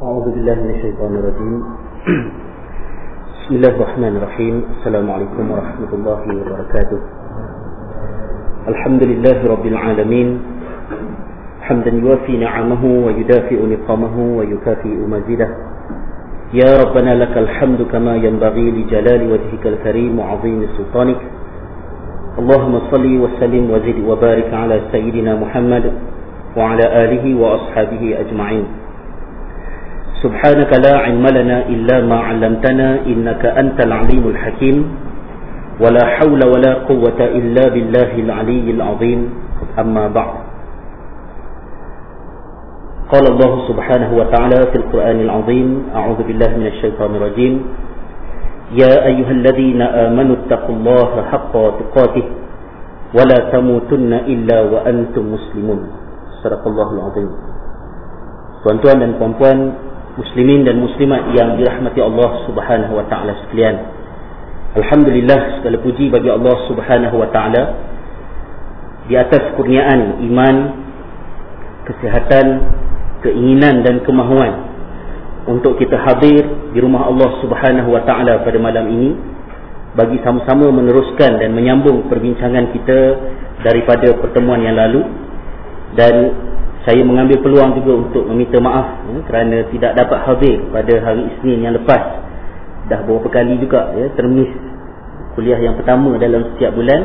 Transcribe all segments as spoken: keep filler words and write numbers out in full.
أعوذ بالله من الشيطان الرجيم. بسم الله الرحمن الرحيم. السلام عليكم ورحمة الله وبركاته. الحمد لله رب العالمين، حمدا يوافي نعمه ويدافئ نقمه ويكافئ مزيده. يا ربنا لك الحمد كما ينبغي لجلال وجهك الكريم وعظيم سلطانك. اللهم صل وسلم وزد وبارك على سيدنا محمد وعلى آله وأصحابه أجمعين. سبحانك لا علم لنا إلا ما علمتنا إنك أنت العليم الحكيم. ولا حول ولا قوة إلا بالله العلي العظيم. أما بعد، قال الله سبحانه وتعالى في القرآن العظيم: أعوذ بالله من الشيطان الرجيم. يا أيها الذين آمنوا اتقوا الله حق تقاته ولا تموتن إلا وأنتم مسلمون. Sadaqallahul azim. Tuan-tuan dan puan-puan, muslimin dan muslimat yang dirahmati Allah Subhanahu wa taala sekalian. Alhamdulillah, segala puji bagi Allah Subhanahu wa taala di atas kurniaan iman, kesihatan, keinginan dan kemahuan untuk kita hadir di rumah Allah Subhanahu wa taala pada malam ini bagi sama-sama meneruskan dan menyambung perbincangan kita daripada pertemuan yang lalu. Dan saya mengambil peluang juga untuk meminta maaf ya, kerana tidak dapat hadir pada hari Isnin yang lepas. Dah beberapa kali juga ya, termis kuliah yang pertama dalam setiap bulan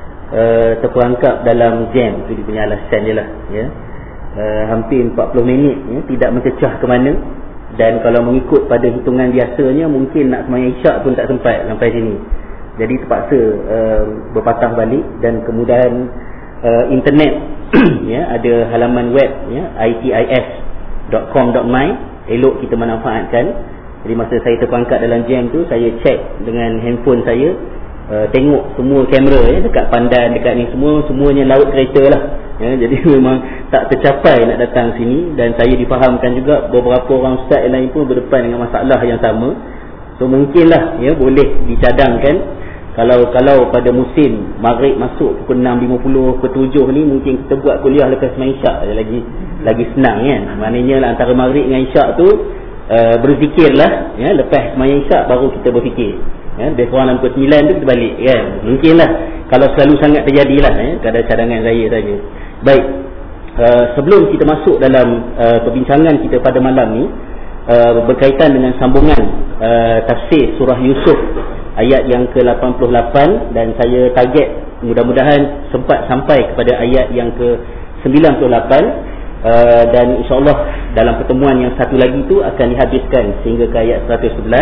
uh, terperangkap dalam jam. Itu dia punya alasan je lah ya. uh, Hampir empat puluh minit ya, tidak mencecah ke mana. Dan kalau mengikut pada hitungan biasanya, mungkin nak sembahyang isyak pun tak sempat sampai sini. Jadi terpaksa uh, berpatah balik. Dan kemudahan uh, internet ya, ada halaman web ya, I T I S dot com dot my, elok kita manfaatkan. Jadi masa saya terperangkap dalam jam tu, saya cek dengan handphone saya, uh, tengok semua kamera ya, dekat pandan, dekat ni semua, semuanya laut kereta lah ya. Jadi memang tak tercapai nak datang sini. Dan saya difahamkan juga beberapa orang ustaz yang lain pun berdepan dengan masalah yang sama. So mungkinlah ya, boleh dicadangkan Kalau kalau pada musim maghrib masuk pukul enam lima puluh ke tujuh ni, mungkin kita buat kuliah lepas sembahyang isyak lagi lagi senang kan. Maknanya lah, antara maghrib dengan isyak tu uh, berzikirlah ya, lepas sembahyang isyak baru kita berfikir. Ya, lebih kurang enam pukul sembilan tu kita balik kan. Mungkinlah kalau selalu sangat terjadilah ya, kadang cadangan saya saja. Baik, uh, sebelum kita masuk dalam uh, perbincangan kita pada malam ni uh, berkaitan dengan sambungan uh, tafsir surah Yusuf ayat yang ke lapan puluh lapan, dan saya target mudah-mudahan sempat sampai kepada ayat yang ke sembilan puluh lapan, uh, dan insyaAllah dalam pertemuan yang satu lagi tu akan dihabiskan sehingga ke ayat seratus sebelas.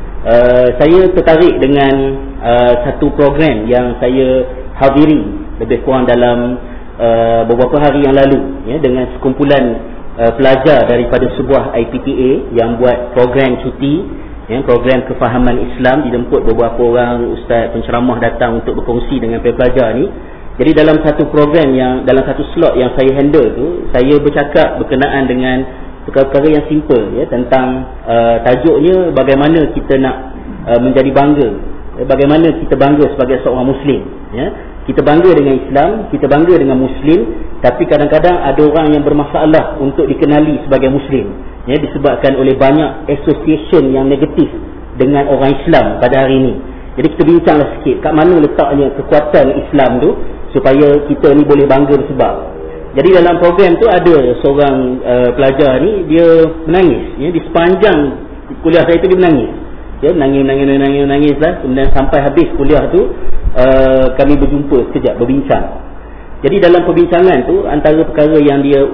uh, Saya tertarik dengan uh, satu program yang saya hadiri lebih kurang dalam uh, beberapa hari yang lalu ya, dengan sekumpulan uh, pelajar daripada sebuah I P T A yang buat program cuti ya, program kefahaman Islam. Dijemput beberapa orang ustaz penceramah datang untuk berkongsi dengan pelajar ni. Jadi dalam satu program yang, dalam satu slot yang saya handle tu, saya bercakap berkenaan dengan perkara-perkara yang simple ya, tentang uh, tajuknya bagaimana kita nak uh, menjadi bangga ya, bagaimana kita bangga sebagai seorang Muslim ya. Kita bangga dengan Islam, kita bangga dengan Muslim, tapi kadang-kadang ada orang yang bermasalah untuk dikenali sebagai Muslim ya, disebabkan oleh banyak association yang negatif dengan orang Islam pada hari ini. Jadi kita bincanglah sikit kat mana letaknya kekuatan Islam tu supaya kita ni boleh bangga bersebab. Jadi dalam program tu ada seorang uh, pelajar ni, dia menangis ya, di sepanjang kuliah saya tu dia menangis ya, menangis, menangis, menangis, menangis lah. Kemudian sampai habis kuliah tu uh, kami berjumpa sekejap, berbincang. Jadi dalam perbincangan tu, antara perkara yang dia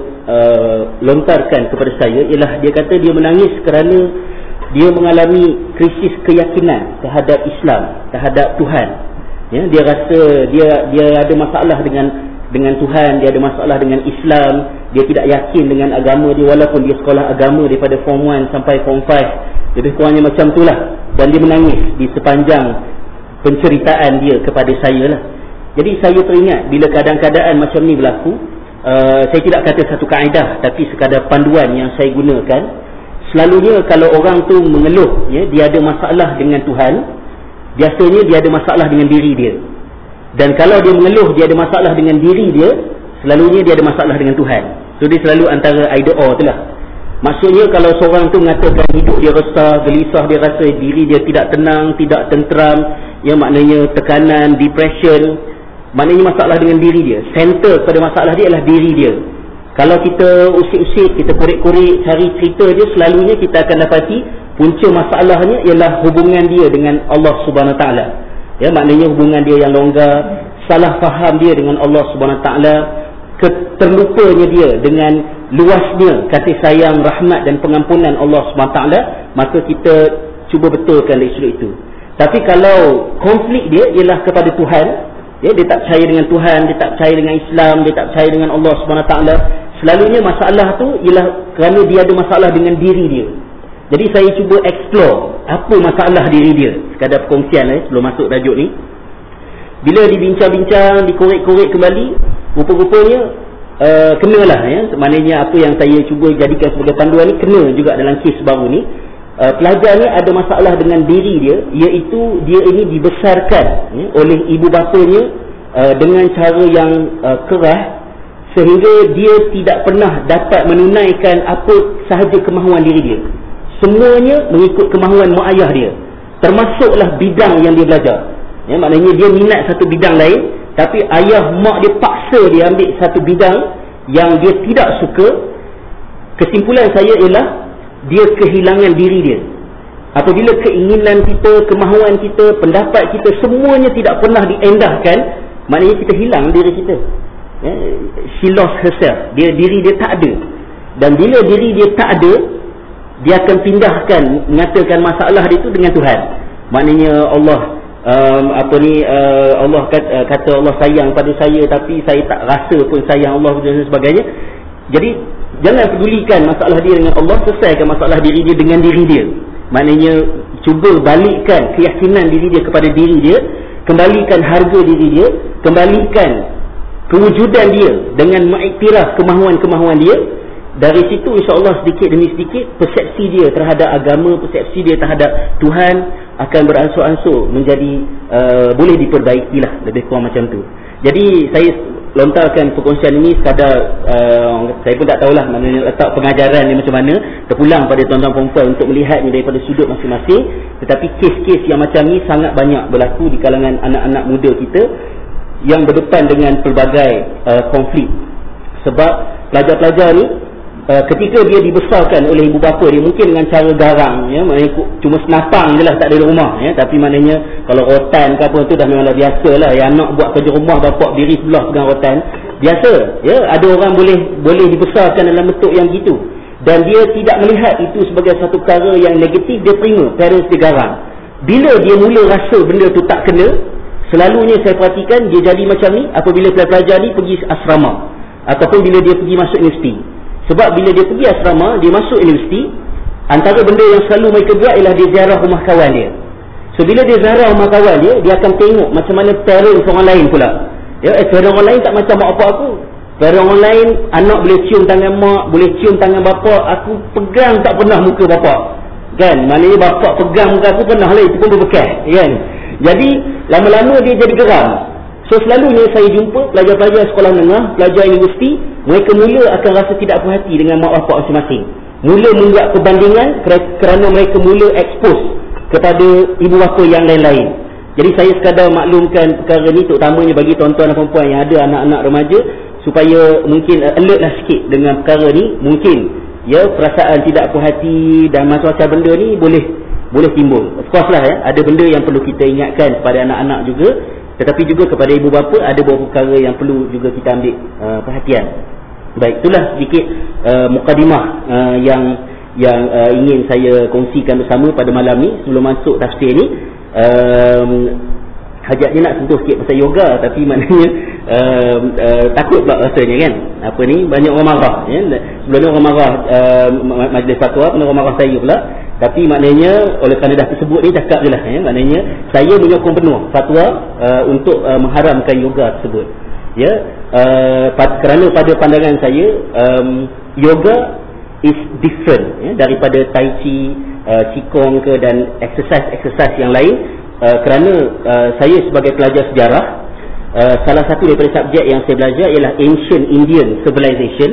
uh, lontarkan kepada saya ialah dia kata dia menangis kerana dia mengalami krisis keyakinan terhadap Islam, terhadap Tuhan ya. Dia rasa dia dia ada masalah dengan dengan Tuhan, dia ada masalah dengan Islam, dia tidak yakin dengan agama dia walaupun dia sekolah agama daripada form one sampai form five, lebih kurangnya macam itulah. Dan dia menangis di sepanjang penceritaan dia kepada saya lah. Jadi saya teringat bila keadaan-keadaan macam ni berlaku, uh, saya tidak kata satu kaedah, tapi sekadar panduan yang saya gunakan. Selalunya kalau orang tu mengeluh ya, dia ada masalah dengan Tuhan, biasanya dia ada masalah dengan diri dia. Dan kalau dia mengeluh dia ada masalah dengan diri dia, selalunya dia ada masalah dengan Tuhan. So dia selalu antara either or tu lah. Maksudnya kalau seorang tu mengatakan hidup dia resah, gelisah, dia rasa diri dia tidak tenang, tidak tenteram, ya, maknanya tekanan, depression, maknanya masalah dengan diri dia. Center pada masalah dia adalah diri dia. Kalau kita usik-usik, kita korek-korek, cari cerita dia, selalunya kita akan dapati punca masalahnya ialah hubungan dia dengan Allah Subhanahu Wa Taala. Ya, maknanya hubungan dia yang longgar, salah faham dia dengan Allah Subhanahu Wa Taala, terlupanya dia dengan luasnya kasih sayang, rahmat dan pengampunan Allah Subhanahu Wa Taala, maka kita cuba betulkan dari sudut itu. Tapi kalau konflik dia ialah kepada Tuhan, ya, dia tak percaya dengan Tuhan, dia tak percaya dengan Islam, dia tak percaya dengan Allah Subhanahu Wa Taala, selalunya masalah tu ialah kerana dia ada masalah dengan diri dia. Jadi saya cuba explore apa masalah diri dia, sekadar perkongsian eh, sebelum masuk tajuk ni. Bila dibincang-bincang, dikorek-korek kembali, rupa-rupanya uh, kenalah, ya, maknanya apa yang saya cuba jadikan sebagai panduan ni kena juga dalam kes baru ni. Uh, pelajar ni ada masalah dengan diri dia, iaitu dia ini dibesarkan, ya, oleh ibu bapanya uh, dengan cara yang uh, keras, sehingga dia tidak pernah dapat menunaikan apa sahaja kemahuan diri dia. Semuanya mengikut kemahuan mak ayah dia, termasuklah bidang yang dia belajar. Ya, maknanya dia minat satu bidang lain, tapi ayah mak dia paksa dia ambil satu bidang yang dia tidak suka. Kesimpulan saya ialah dia kehilangan diri dia. Apabila keinginan kita, kemahuan kita, pendapat kita semuanya tidak pernah diendahkan, maknanya kita hilang diri kita. Ya, she lost herself. Dia, diri dia tak ada. Dan bila diri dia tak ada, dia akan pindahkan, mengatakan masalah dia itu dengan Tuhan. Maknanya Allah um, apa ni uh, Allah kata, uh, kata Allah sayang pada saya, tapi saya tak rasa pun sayang Allah dan sebagainya. Jadi jangan pedulikan masalah dia dengan Allah, selesaikan masalah diri dia dengan diri dia. Maknanya cuba balikkan keyakinan diri dia kepada diri dia, kembalikan harga diri dia, kembalikan kewujudan dia dengan mengiktiraf kemahuan-kemahuan dia. Dari situ insya-Allah sedikit demi sedikit persepsi dia terhadap agama, persepsi dia terhadap Tuhan akan beransur-ansur menjadi uh, boleh diperbaikilah, lebih kurang macam tu. Jadi saya lontarkan perkongsian ini sekadar uh, saya pun tak tahulah maknanya letak pengajaran ni macam mana, terpulang pada tuan-tuan perempuan untuk melihatnya daripada sudut masing-masing. Tetapi kes-kes yang macam ni sangat banyak berlaku di kalangan anak-anak muda kita yang berdepan dengan pelbagai uh, konflik. Sebab pelajar-pelajar ni Uh, ketika dia dibesarkan oleh ibu bapa dia, mungkin dengan cara garang, ya, maknanya cuma senapang je lah, tak ada rumah, ya, tapi maknanya kalau rotan ke apa tu dah memanglah biasa lah, ya, anak buat kerja rumah, bapak diri sebelah pegang rotan, biasa, ya, ada orang boleh boleh dibesarkan dalam bentuk yang gitu, dan dia tidak melihat itu sebagai satu perkara yang negatif, dia terima parents dia garang. Bila dia mula rasa benda tu tak kena, selalunya saya perhatikan dia jadi macam ni apabila pelajar ni pergi asrama ataupun bila dia pergi masuk universiti. Sebab bila dia pergi asrama, dia masuk universiti, antara benda yang selalu mereka buat ialah dia ziarah rumah kawan dia. So bila dia ziarah rumah kawan dia, dia akan tengok macam mana parents orang lain pula. Ya, eh, parents orang lain tak macam mak bapak aku. Parents orang lain, anak boleh cium tangan mak, boleh cium tangan bapak, aku pegang tak pernah muka bapak. Kan? Maknanya bapak pegang muka aku pernah lah, itu pun berbekas. Kan? Jadi lama-lama dia jadi geram. So selalunya saya jumpa pelajar-pelajar sekolah menengah, pelajar universiti, mereka mula akan rasa tidak puas hati dengan mak bapak masing-masing. Mula membuat perbandingan kerana mereka mula expose kepada ibu bapa yang lain-lain. Jadi saya sekadar maklumkan perkara ni terutamanya bagi tuan-tuan dan perempuan yang ada anak-anak remaja, supaya mungkin alertlah sikit dengan perkara ni. Mungkin ya perasaan tidak puas hati dan macam-macam benda ni boleh boleh timbul. Of course lah, ya, ada benda yang perlu kita ingatkan kepada anak-anak juga. Tetapi juga kepada ibu bapa ada beberapa perkara yang perlu juga kita ambil uh, perhatian. Baik, itulah sedikit uh, mukadimah uh, yang yang uh, ingin saya kongsikan bersama pada malam ni. Sebelum masuk tafsir ni, um, hajatnya nak sentuh sikit pasal yoga, tapi maknanya uh, uh, takut pula rasanya kan. Apa ni, banyak orang marah, ya. Sebelum ni orang marah uh, majlis fatwa, orang marah saya pula. Tapi maknanya oleh kerana dah tersebut ni cakap je lah, ya. Maknanya saya menyokong penuh fatwa uh, untuk uh, mengharamkan yoga tersebut, ya. Uh, pad, kerana pada pandangan saya um, yoga is different, ya, daripada tai chi, uh, qigong ke dan exercise-exercise yang lain. Uh, kerana uh, saya sebagai pelajar sejarah, uh, salah satu daripada subjek yang saya belajar ialah Ancient Indian Civilization,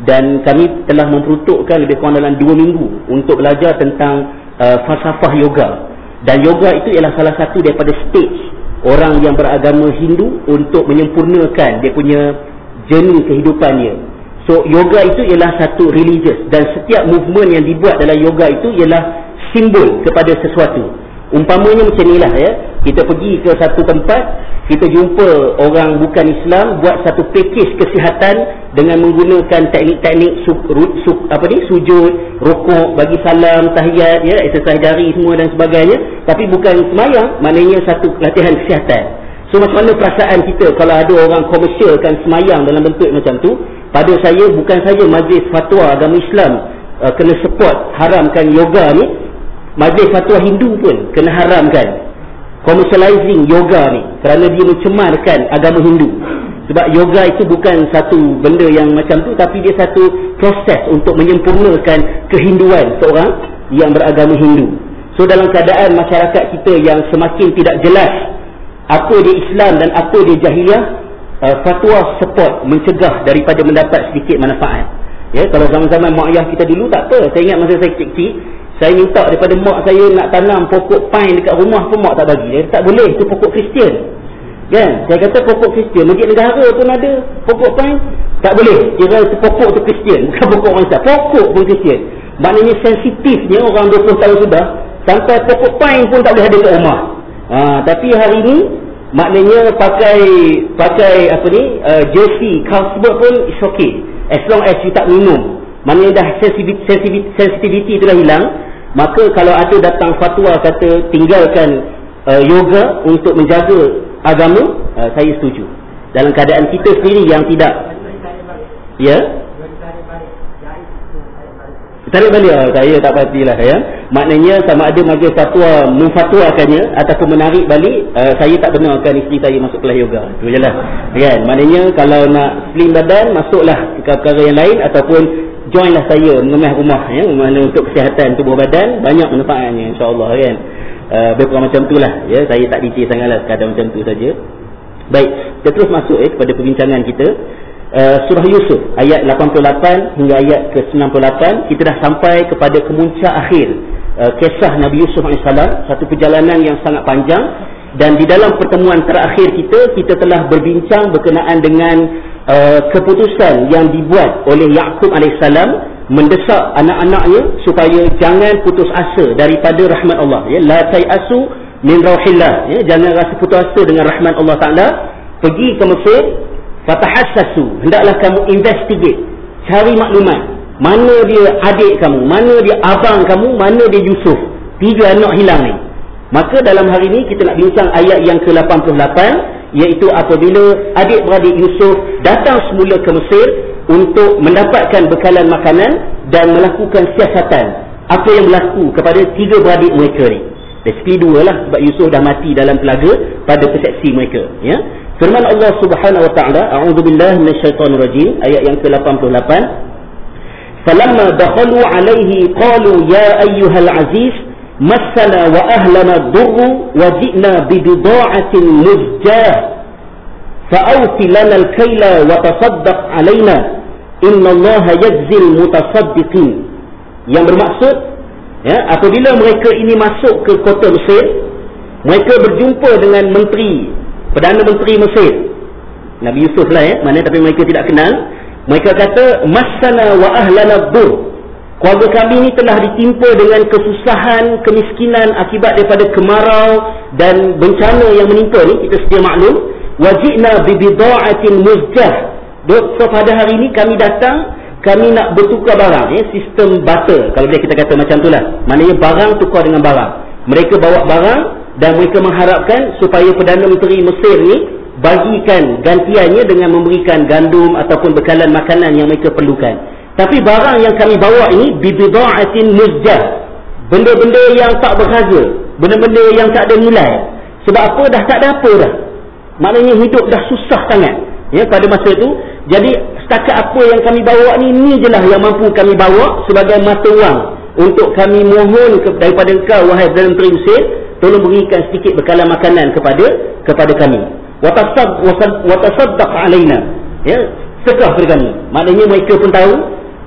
dan kami telah memperuntukkan lebih kurang dalam dua minggu untuk belajar tentang uh, falsafah yoga. Dan yoga itu ialah salah satu daripada stage orang yang beragama Hindu untuk menyempurnakan dia punya journey kehidupannya. So yoga itu ialah satu religious, dan setiap movement yang dibuat dalam yoga itu ialah simbol kepada sesuatu. Umpamanya macam inilah ya, kita pergi ke satu tempat, kita jumpa orang bukan Islam buat satu package kesihatan dengan menggunakan teknik-teknik su, su, apa ni sujud, rukuk, bagi salam, tahiyat ya, exercise jari semua dan sebagainya, tapi bukan semayang, maknanya satu latihan kesihatan. So macam mana perasaan kita kalau ada orang komersialkan semayang dalam bentuk macam tu? Pada saya, bukan saja majlis fatwa agama Islam uh, kena support haramkan yoga ni, majlis fatwa Hindu pun kena haramkan commercializing yoga ni, kerana dia mencemarkan agama Hindu. Sebab yoga itu bukan satu benda yang macam tu, tapi dia satu proses untuk menyempurnakan kehinduan seorang yang beragama Hindu. So dalam keadaan masyarakat kita yang semakin tidak jelas apa dia Islam dan apa dia jahiliah, uh, fatwa support mencegah daripada mendapat sedikit manfaat. Ya, kalau zaman-zaman mak ayah kita dulu tak apa. Saya ingat masa saya kecil-kecil, saya minta daripada mak saya nak tanam pokok pine dekat rumah pun mak tak bagi. Dia tak boleh, itu pokok Kristian. Kan? Saya kata pokok Kristian, Masjid Negara pun ada pokok pine. Tak boleh, kira itu pokok tu Kristian, bukan pokok orang Islam. Pokok pun Kristian. Maknanya sensitifnya orang dua puluh tahun sudah, sampai pokok pine pun tak boleh ada kat rumah. Ha, tapi hari ni maknanya pakai pakai apa ni uh, jersey Carlsberg pun is okay, as long as you tak minum. Maknanya dah sensitivity, sensitivity, sensitivity tu dah hilang. Maka kalau ada datang fatwa kata tinggalkan uh, yoga untuk menjaga agama, uh, saya setuju. Dalam keadaan kita sendiri yang tidak, ya, tarik balik, oh, saya tak pastilah ya. Maknanya sama ada majlis fatwa memfatwakannya ataupun menarik balik, uh, saya tak benarkan isteri saya masuk kelas yoga. Itu jelah. Kan? Maknanya kalau nak slim badan, masuklah ke perkara yang lain ataupun joinlah saya mengemas rumah ya, mana untuk kesihatan tubuh badan, banyak manfaatnya insya-Allah kan. Uh, berkurang macam itulah ya, saya tak detail sangatlah, sekadar macam tu saja. Baik, kita terus masuk eh kepada perbincangan kita. Uh, surah Yusuf ayat lapan puluh lapan hingga ayat ke sembilan puluh lapan, kita dah sampai kepada kemuncak akhir uh, kisah Nabi Yusuf alaihissalam, satu perjalanan yang sangat panjang. Dan di dalam pertemuan terakhir kita, kita telah berbincang berkenaan dengan uh, keputusan yang dibuat oleh Yaqub alaihissalam mendesak anak-anaknya supaya jangan putus asa daripada rahmat Allah ya, la tai'asu min rauhillah ya, jangan rasa putus asa dengan rahmat Allah Taala. Pergi ke Mesir, fatahassasu, hendaklah kamu investigate, cari maklumat, mana dia adik kamu, mana dia abang kamu, mana dia Yusuf, tiga anak hilang ni. Maka dalam hari ini kita nak bincang ayat yang ke lapan puluh lapan, iaitu apabila adik-beradik Yusuf datang semula ke Mesir untuk mendapatkan bekalan makanan dan melakukan siasatan apa yang berlaku kepada tiga beradik mereka ni. Basically dua lah, sebab Yusuf dah mati dalam telaga pada persepsi mereka ya. Firman Allah Subhanahu wa taala, a'udzubillahi minasyaitonirrajim, ayat yang ke lapan puluh lapan, falamma dakhalu alaihi qalu ya ayyuhal aziz massana wa ahlana ad-durru wa ji'na bi bida'atin muzjah fa'awfi lana al-kayla wa tasaddaq alaina innallaha yajzil mutasaddiqin. Yang bermaksud ya, apabila mereka ini masuk ke kota Mesir, mereka berjumpa dengan menteri, Perdana Menteri Mesir, Nabi Yusuf lah ya, mana tapi mereka tidak kenal. Mereka kata massana wa ahlana ad-durr, keluarga kami ini telah ditimpa dengan kesusahan, kemiskinan akibat daripada kemarau dan bencana yang menimpa ni, kita sedia maklum. Wajibna bibida'atin muzjah, so pada hari ini kami datang, kami nak bertukar barang ya, sistem barter kalau boleh kita kata macam itulah. Maknanya barang tukar dengan barang. Mereka bawa barang dan mereka mengharapkan supaya Perdana Menteri Mesir ni bagikan gantiannya dengan memberikan gandum ataupun bekalan makanan yang mereka perlukan. Tapi barang yang kami bawa ini bibida'atin muzjah, benda-benda yang tak berharga, benda-benda yang tak ada nilai. Sebab apa? Dah tak ada apa dah. Maknanya hidup dah susah sangat ya pada masa itu. Jadi setakat apa yang kami bawa ni, ni je lah yang mampu kami bawa sebagai mata wang untuk kami mohon ke, daripada engkau wahai Perdana Menteri Mesir, tolong berikan sedikit bekalan makanan kepada kepada kami. Wa tasaddaq alaina ya, sedekah kepada kami. Maknanya mereka pun tahu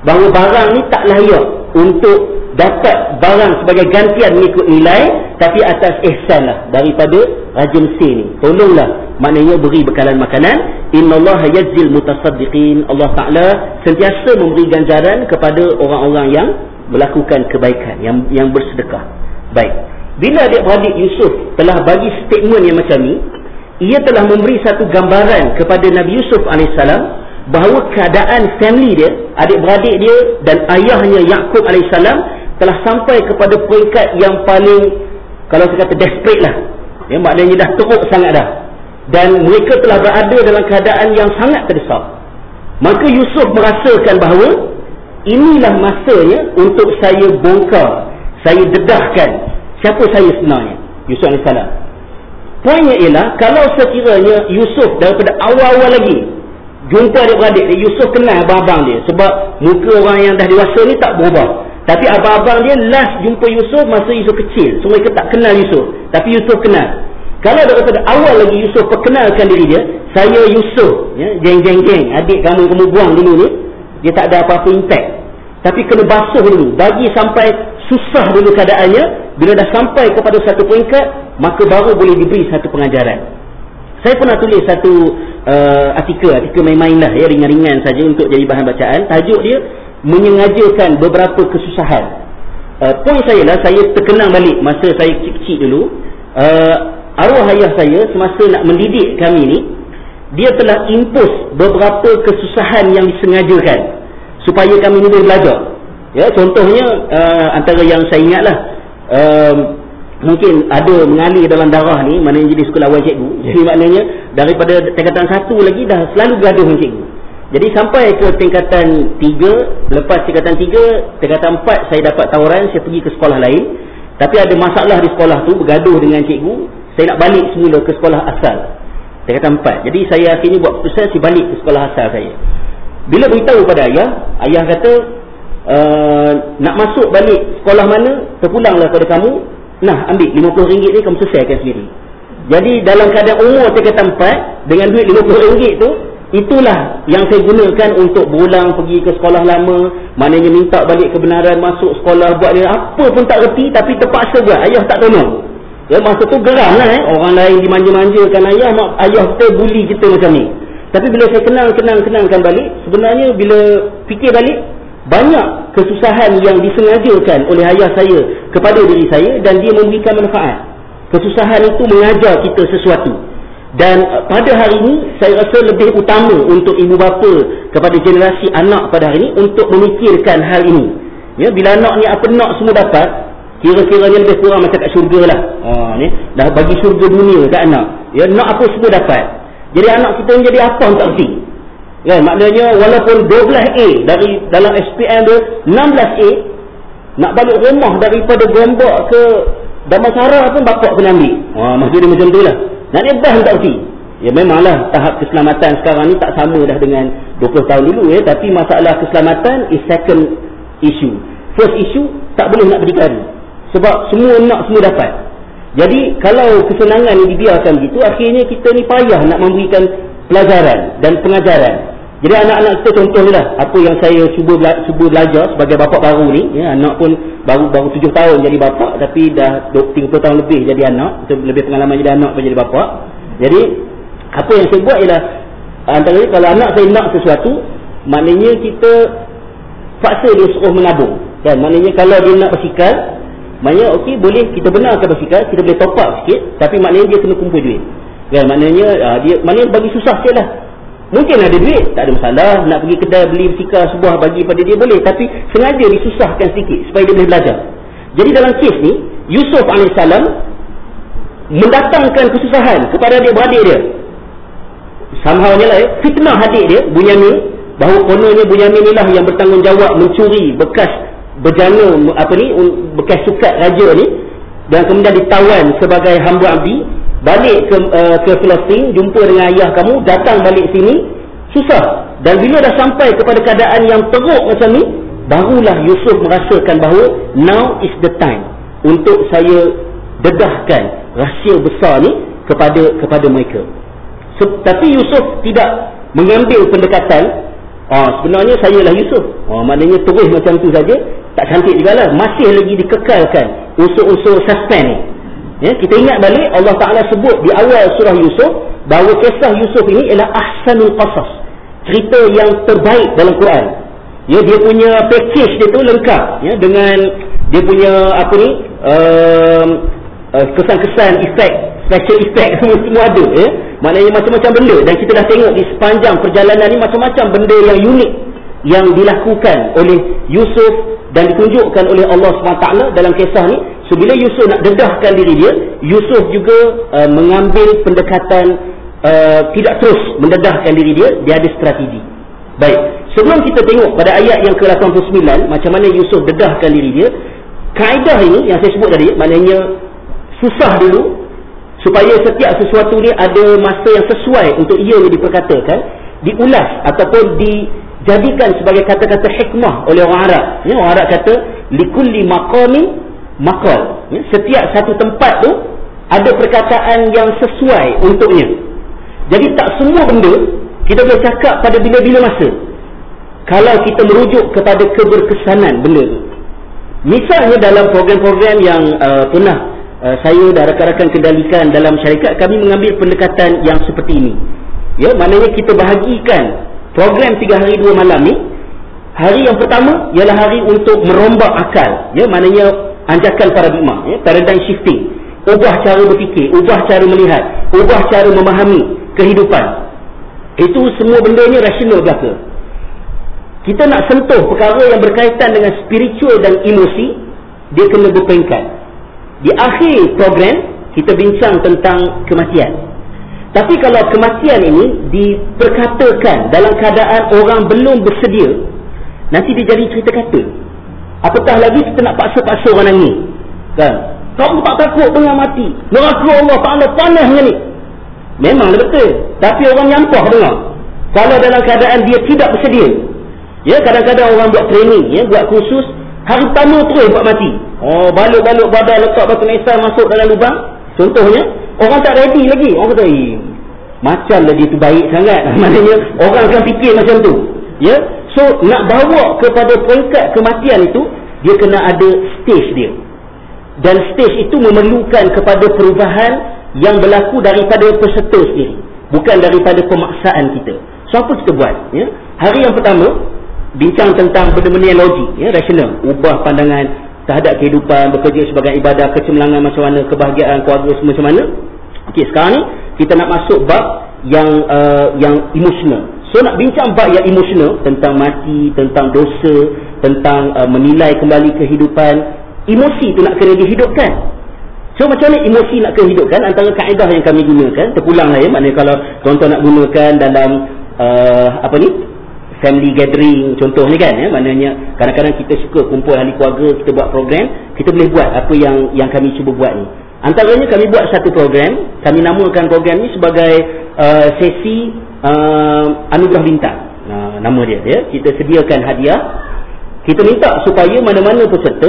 bahawa barang ni tak layak untuk dapat barang sebagai gantian mengikut nilai, tapi atas ihsan lah daripada Raja Mesir ni. Tolonglah, maknanya beri bekalan makanan. Innallaha yajzil mutasaddiqin. Allah Ta'ala sentiasa memberi ganjaran kepada orang-orang yang melakukan kebaikan, yang yang bersedekah. Baik. Bila adik-beradik Yusuf telah bagi statement yang macam ni, ia telah memberi satu gambaran kepada Nabi Yusuf alaihissalam bahawa keadaan family dia, adik-beradik dia dan ayahnya Yaqub alaihissalam telah sampai kepada peringkat yang paling, kalau saya kata, desperate lah. Ya, maknanya dah teruk sangat dah. Dan mereka telah berada dalam keadaan yang sangat terdesak. Maka Yusuf merasakan bahawa inilah masanya untuk saya bongkar, saya dedahkan siapa saya sebenarnya, Yusuf alaihissalam. Poinnya ialah, kalau sekiranya Yusuf daripada awal-awal lagi jumpa adik-beradik, Yusuf kenal abang-abang dia, sebab muka orang yang dah dewasa ni tak berubah. Tapi abang-abang dia last jumpa Yusuf masa Yusuf kecil, so mereka tak kenal Yusuf, tapi Yusuf kenal. Kalau daripada awal lagi Yusuf perkenalkan diri dia, saya Yusuf, ya, geng-geng-geng, adik kamu kamu buang dulu ni, dia tak ada apa-apa impact. Tapi kena basuh dulu, bagi sampai susah dulu keadaannya. Bila dah sampai kepada satu peringkat, maka baru boleh diberi satu pengajaran. Saya pernah tulis satu uh, artikel, artikel main-main lah, ya, ringan-ringan saja untuk jadi bahan bacaan. Tajuk dia menyengajakan beberapa kesusahan. Uh, poin saya lah, saya terkenang balik masa saya kecil-kecil dulu. Uh, arwah ayah saya semasa nak mendidik kami ni, dia telah impose beberapa kesusahan yang disengajakan supaya kami ni boleh belajar. Ya, contohnya uh, antara yang saya ingat lah, uh, mungkin ada mengalir dalam darah ni, maknanya jadi sekolah awal cikgu. Jadi maknanya daripada tingkatan satu lagi dah selalu gaduh dengan cikgu. Jadi sampai ke tingkatan tiga, lepas tingkatan tiga, tingkatan empat saya dapat tawaran, saya pergi ke sekolah lain. Tapi ada masalah di sekolah tu, bergaduh dengan cikgu, saya nak balik semula ke sekolah asal, tingkatan empat. Jadi saya akhirnya buat keputusan, saya balik ke sekolah asal saya. Bila beritahu pada ayah, ayah kata, uh, nak masuk balik sekolah mana, terpulanglah pada kamu, nah ambil lima puluh ringgit ni kamu selesaikan sendiri. Jadi dalam keadaan umur tingkatan empat, dengan duit lima puluh ringgit tu, itulah yang saya gunakan untuk berulang pergi ke sekolah lama. Maknanya minta balik kebenaran, masuk sekolah, buat dia apa pun tak reti, tapi terpaksa buat. Ayah tak tolong. Ya, masa tu geram lah, eh. Orang lain dimanja-manjakan ayah, mak ayah kita bully kita macam ni. Tapi bila saya kenal-kenal-kenalkan balik, sebenarnya bila fikir balik, banyak kesusahan yang disengajakan oleh ayah saya kepada diri saya, dan dia memberikan manfaat. Kesusahan itu mengajar kita sesuatu. Dan pada hari ini saya rasa lebih utama untuk ibu bapa kepada generasi anak pada hari ini untuk memikirkan hal ini. Ya, bila anak ni apa nak semua dapat, kira-kiranya lebih kurang macam kat syurga lah. Ha, ni dah bagi syurga dunia kat anak. Ya, nak apa semua dapat. Jadi anak kita ni jadi apa tak reti. Ya, maknanya walaupun dua belas A dari dalam S P M dia, enam belas A nak balik rumah daripada Gombak ke Damansara pun bapak kena ambil. Ha, maksud dia macam tu lah. Nak dia bah tak reti. Ya, memanglah tahap keselamatan sekarang ni tak sama dah dengan dua puluh tahun dulu, ya, tapi masalah keselamatan is second issue. First issue, tak boleh nak berdikari. Sebab semua nak semua dapat. Jadi kalau kesenangan ni dibiarkan gitu, akhirnya kita ni payah nak memberikan pelajaran dan pengajaran. Jadi anak-anak kita contohlah apa yang saya cuba bela- cuba belajar sebagai bapa baru ni, ya, anak pun baru baru tujuh tahun jadi bapa, tapi dah tiga puluh tahun lebih jadi anak, lebih pengalaman jadi anak daripada jadi bapa. Jadi apa yang saya buat ialah, antara ni kalau anak saya nak sesuatu, maknanya kita paksa dia suruh menabung. Kan, maknanya kalau dia nak bersikal, maknanya okey, boleh kita benarkan bersikal, kita boleh top up sikit, tapi maknanya dia kena kumpul duit. Kan, maknanya uh, dia maknanya bagi susah sikit lah. Mungkin ada duit, tak ada masalah, nak pergi kedai beli bersikal sebuah bagi pada dia boleh, tapi sengaja disusahkan sedikit supaya dia boleh belajar. Jadi dalam kes ni, Yusuf alaihissalam mendatangkan kesusahan kepada adik-beradik dia. Somehow ni lah, ya, fitnah adik dia, Bunyamin, bahawa kononnya Bunyamin ni lah yang bertanggungjawab mencuri bekas berjana, apa ni, bekas sukat raja ni, dan kemudian ditawan sebagai hamba abdi. Balik ke uh, ke Palestin, jumpa dengan ayah kamu, datang balik sini, susah. Dan bila dah sampai kepada keadaan yang teruk macam ni, barulah Yusuf merasakan bahawa now is the time untuk saya dedahkan rahsia besar ni kepada kepada mereka. So, tapi Yusuf tidak mengambil pendekatan Ah, sebenarnya saya lah Yusuf. Ah, maknanya terus macam tu saja, tak cantik juga lah. Masih lagi dikekalkan unsur-unsur suspense. Ya, kita ingat balik Allah Ta'ala sebut di awal surah Yusuf bahawa kisah Yusuf ini ialah ahsanul qasas, cerita yang terbaik dalam Quran. Ya, dia punya package dia tu lengkap, ya, dengan dia punya apa ni um, uh, kesan-kesan, efek, special effect semua, semua ada, ya. Maknanya macam-macam benda, dan kita dah tengok di sepanjang perjalanan ni macam-macam benda yang unik yang dilakukan oleh Yusuf dan ditunjukkan oleh Allah subhanahu wa taala dalam kisah ni. So bila Yusuf nak dedahkan diri dia, Yusuf juga uh, mengambil pendekatan uh, tidak terus mendedahkan diri dia, dia ada strategi. Baik, sebelum kita tengok pada ayat yang ke lapan puluh sembilan macam mana Yusuf dedahkan diri dia, kaedah ini yang saya sebut tadi, maknanya susah dulu supaya setiap sesuatu ni ada masa yang sesuai untuk ianya diperkatakan, diulas ataupun dijadikan sebagai kata-kata hikmah oleh orang Arab. Ya, orang Arab kata likulli maqamin maqal. Ya, setiap satu tempat tu ada perkataan yang sesuai untuknya. Jadi tak semua benda kita boleh cakap pada bila-bila masa kalau kita merujuk kepada keberkesanan benda tu. Misalnya dalam program-program yang uh, pernah Uh, saya dan rakan-rakan kendalikan dalam syarikat, kami mengambil pendekatan yang seperti ini. Ya, maknanya kita bahagikan program tiga hari dua malam ni. Hari yang pertama ialah hari untuk merombak akal. Ya, maknanya anjakan paradigma, ya, paradigm shifting. Ubah cara berfikir, ubah cara melihat, ubah cara memahami kehidupan. Itu semua benda ni rasional belaka. Kita nak sentuh perkara yang berkaitan dengan spiritual dan emosi, dia kena berperingkat. Di akhir program kita bincang tentang kematian. Tapi kalau kematian ini diperkatakan dalam keadaan orang belum bersedia, nanti dia jadi cerita kata. Apatah lagi kita nak paksa-paksa orang nangis, kan? Kamu tak takut dengan mati? Neraka Allah Ta'ala panas dengan ni. Memanglah betul, tapi orang nyampah dengar kalau dalam keadaan dia tidak bersedia. Ya, kadang-kadang orang buat training, ya, buat kursus, hari pertama terus buat mati. Oh, baluk-baluk badan, letak batu nisan masuk dalam lubang. Contohnya, orang tak ready lagi. Orang kata, eh, macamlah dia tu baik sangat. Maknanya, orang akan fikir macam tu. Ya, so, nak bawa kepada peringkat kematian itu, dia kena ada stage dia. Dan stage itu memerlukan kepada perubahan yang berlaku daripada peserta sendiri, bukan daripada pemaksaan kita. So, apa kita buat? Ya? Hari yang pertama, bincang tentang benda-benda yang logik, ya, rasional, ubah pandangan terhadap kehidupan, bekerja sebagai ibadah, kecemerlangan macam mana, kebahagiaan keluarga semua macam mana. Okey, sekarang ni kita nak masuk bab yang uh, yang emosional. So nak bincang bab yang emosional tentang mati, tentang dosa, tentang uh, menilai kembali kehidupan. Emosi tu nak kena dihidupkan. So macam mana emosi nak kena hidupkan? Antara kaedah yang kami gunakan, terpulanglah, ya, maknanya kalau tuan-tuan nak gunakan dalam uh, apa ni, family gathering contoh ni, kan, ya, maknanya kadang-kadang kita suka kumpul ahli keluarga, kita buat program, kita boleh buat apa yang yang kami cuba buat ni. Antaranya kami buat satu program, kami namakan program ni sebagai uh, sesi uh, anugerah bintang. Nah, nama dia, ya, kita sediakan hadiah. Kita minta supaya mana-mana peserta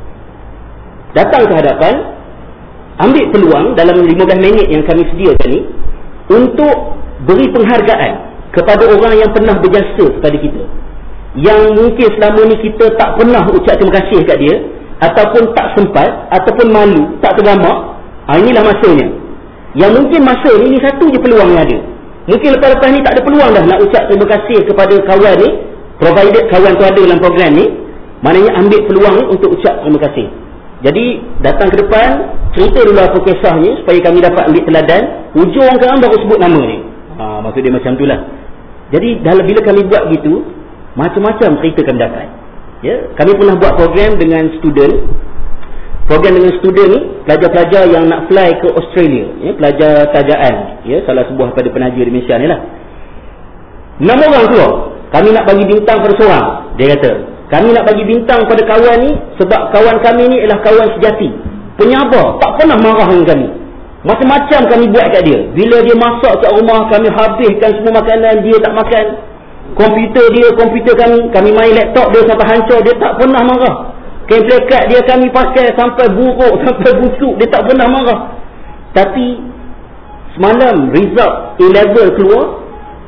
datang ke hadapan, ambil peluang dalam lima belas minit yang kami sediakan ni untuk beri penghargaan kepada orang yang pernah berjasa kepada kita, yang mungkin selama ni kita tak pernah ucap terima kasih kat dia, ataupun tak sempat, ataupun malu, tak tergamak. Ha, inilah masanya. Yang mungkin masa ni, ni satu je peluang yang ada. Mungkin lepas-lepas ni tak ada peluang dah nak ucap terima kasih kepada kawan ni, provided kawan tu ada dalam program ni. Maknanya ambil peluang ni untuk ucap terima kasih. Jadi datang ke depan, cerita dulu apa kisahnya supaya kami dapat ambil teladan. Hujung orang kawan baru sebut nama ni. Ha, maksud dia macam itulah. Jadi dalam bila kami buat gitu, macam-macam cerita kami dapat. Ya, kami pernah buat program dengan student. Program dengan student ni pelajar-pelajar yang nak fly ke Australia, ya, pelajar tajaan, ya, salah sebuah pada penaja di Malaysia ni lah. Enam orang keluar. Kami nak bagi bintang pada seorang. Dia kata, kami nak bagi bintang pada kawan ni sebab kawan kami ni ialah kawan sejati, penyabar, tak pernah marah dengan kami. Macam-macam kami buat kat dia. Bila dia masak kat rumah, kami habiskan semua makanan, dia tak makan. Komputer dia, komputer kami, kami main laptop dia sampai hancur, dia tak pernah marah. Kain plekat dia kami pakai sampai buruk, sampai busuk, dia tak pernah marah. Tapi semalam result A level keluar,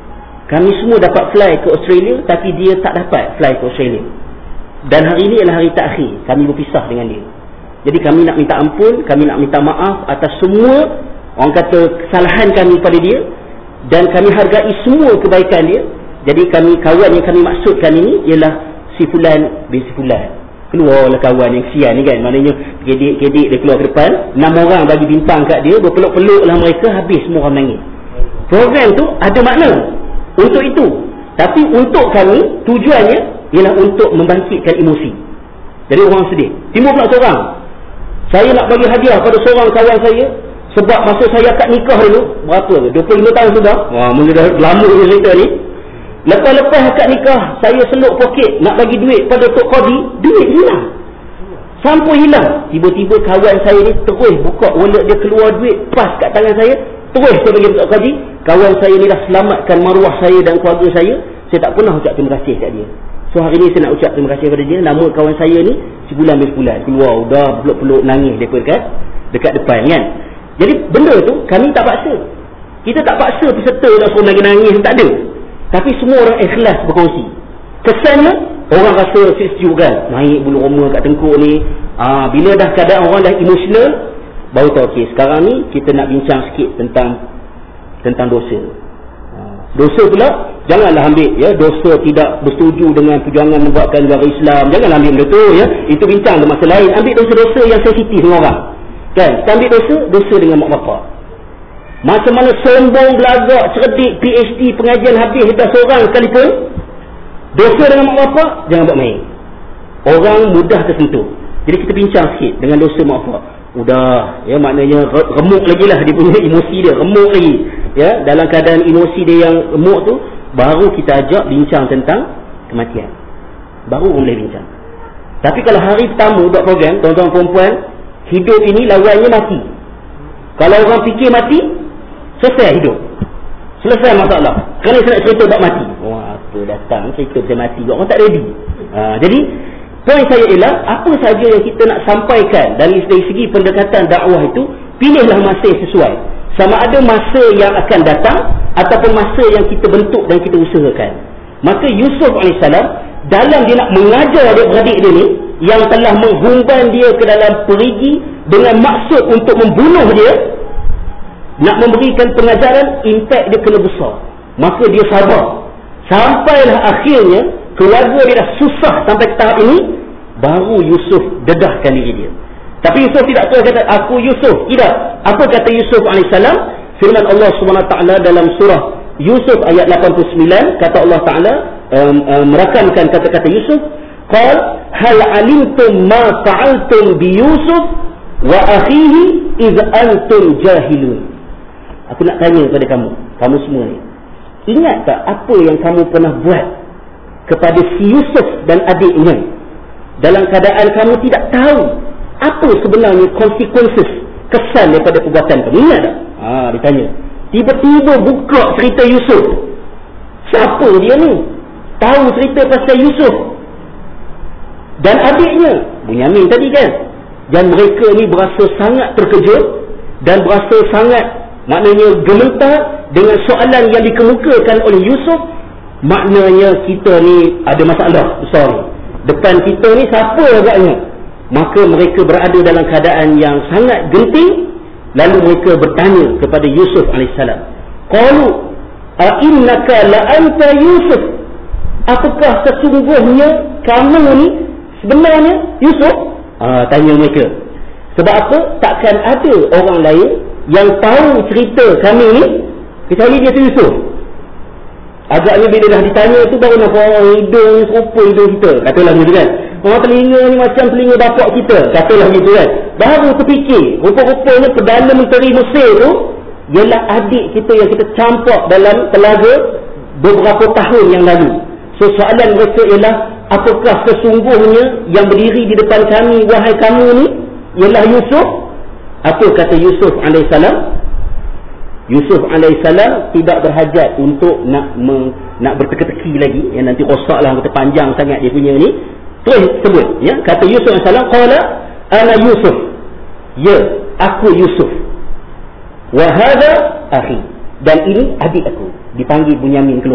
kami semua dapat fly ke Australia, tapi dia tak dapat fly ke Australia. Dan hari ini adalah hari terakhir kami berpisah dengan dia. Jadi kami nak minta ampun, kami nak minta maaf atas semua orang kata kesalahan kami pada dia, dan kami hargai semua kebaikan dia. Jadi kami, kawan yang kami maksudkan ini ialah si fulan bin si fulan. Keluarlah kawan yang kesian ni kan, maknanya kedik-kedik dia keluar ke depan, enam orang bagi bintang kat dia, berpeluk-peluk lah mereka, habis semua orang menangis. Program tu ada makna untuk itu, tapi untuk kami tujuannya ialah untuk membangkitkan emosi. Jadi orang sedih, timbul pula seorang, saya nak bagi hadiah pada seorang kawan saya, sebab masa saya akad nikah dulu, berapa? dua puluh lima tahun sudah. Wah, mula dah lama cerita ni. Lepas-lepas akad nikah, saya seluk poket nak bagi duit pada Tok Qadi, duit hilang. Sampai hilang. Tiba-tiba kawan saya ni terus buka wallet dia, keluar duit pas kat tangan saya, terus saya bagi Tok Qadi. Kawan saya ni dah selamatkan maruah saya dan keluarga saya. Saya tak pernah ucap terima kasih kat dia. So hari ni saya nak ucap terima kasih kepada dia. Nama kawan saya ni sebulan demi sebulan keluar, udah peluk-peluk nangis depa dekat dekat depan kan. Jadi benda tu kami tak paksa. Kita tak paksa peserta nak suruh nangis-nangis, tak ada. Tapi semua orang ikhlas berkongsi. Kesannya orang rasa sejuk kan, naik bulu roma kat tengkuk ni. Ah, bila dah keadaan orang dah emosional, baru tahu okey, sekarang ni kita nak bincang sikit tentang tentang dosa. Dosa pula janganlah ambil ya, dosa tidak bersetuju dengan perjuangan membuatkan negara Islam, janganlah ambil benda tu ya. Itu bincang ke masa lain. Ambil dosa-dosa yang sensitif dengan orang. Kan? Kita ambil dosa, dosa dengan mak bapak. Macam mana sombong, belagak, cerdik, P H D, pengajian habis kita seorang sekalipun, dosa dengan mak bapak jangan buat main. Orang mudah tersentuh. Jadi kita bincang sikit dengan dosa mak bapak. Udah ya, maknanya remuk lagi lah dia punya emosi dia, remuk lagi ya. Dalam keadaan emosi dia yang remuk tu, baru kita ajak bincang tentang kematian, baru boleh bincang. Tapi kalau hari pertama buat program, tuan-tuan perempuan, hidup ini lawannya mati. Kalau orang fikir mati, selesai hidup, selesai masalah. Kerana saya nak cerita bab mati, wah apa datang cerita pasal mati, orang tak ready. ha, Jadi poin saya ialah, apa saja yang kita nak sampaikan dari segi pendekatan dakwah itu, pilihlah masa yang sesuai. Sama ada masa yang akan datang ataupun masa yang kita bentuk dan kita usahakan. Maka Yusuf alaihissalam, dalam dia nak mengajar adik-beradik dia ni, yang telah menghumban dia ke dalam perigi dengan maksud untuk membunuh dia, nak memberikan pengajaran, impak dia kena besar. Maka dia sabar. Sampailah akhirnya keluarga dia dah susah sampai ke tahap ini, baru Yusuf dedahkan diri dia. Tapi Yusuf tidak terus kata aku Yusuf, tidak. Apa kata Yusuf alaihissalam? Firman Allah subhanahu wa taala dalam surah Yusuf ayat lapan puluh sembilan, kata Allah taala um, um, merakamkan kata-kata Yusuf, qal hal alimtum ma fa'altum bi Yusuf wa akhihi iz antum jahilun. Aku nak tanya kepada kamu, kamu semua ni, ingat tak apa yang kamu pernah buat kepada si Yusuf dan adiknya dalam keadaan kamu tidak tahu apa sebenarnya consequences, kesan daripada perbuatan kamu? Ingat tak? Ha, ditanya. Tiba-tiba buka cerita Yusuf. Siapa dia ni? Tahu cerita pasal Yusuf dan adiknya, Bunyamin tadi kan. Dan mereka ni berasa sangat terkejut dan berasa sangat, maknanya gemetar dengan soalan yang dikemukakan oleh Yusuf. Maknanya kita ni ada masalah besar ni. Depan kita ni siapa agaknya? Maka mereka berada dalam keadaan yang sangat genting. Lalu mereka bertanya kepada Yusuf alaihissalam, qalu a innaka la anta Yusuf, apakah sesungguhnya kamu ni sebenarnya Yusuf? Ah, tanya mereka. Sebab apa? Takkan ada orang lain yang tahu cerita kami ni kecuali dia tu Yusuf. Agaknya bila dah ditanya tu baru nampak orang hidung serupa hidung kita, katalah gitu kan. Orang telinga ni macam telinga bapak kita, katalah gitu kan. Baru terfikir, rupa-rupanya Perdana Menteri Mesir tu ialah adik kita yang kita campak dalam telaga beberapa tahun yang lalu. So soalan mereka ialah, apakah sesungguhnya yang berdiri di depan kami, wahai kamu ni, ialah Yusuf? Apa kata Yusuf alaihissalam? Yusuf alaihissalam tidak berhajat untuk nak me, nak berteka-teki lagi, yang nanti rosaklah, kata panjang sangat dia punya ni. Terus sebut ya, kata Yusuf alaihissalam, qala ana Yusuf, ya aku Yusuf, wa hadha akhi, dan ini adik aku. Dipanggil Bunyamin keluar.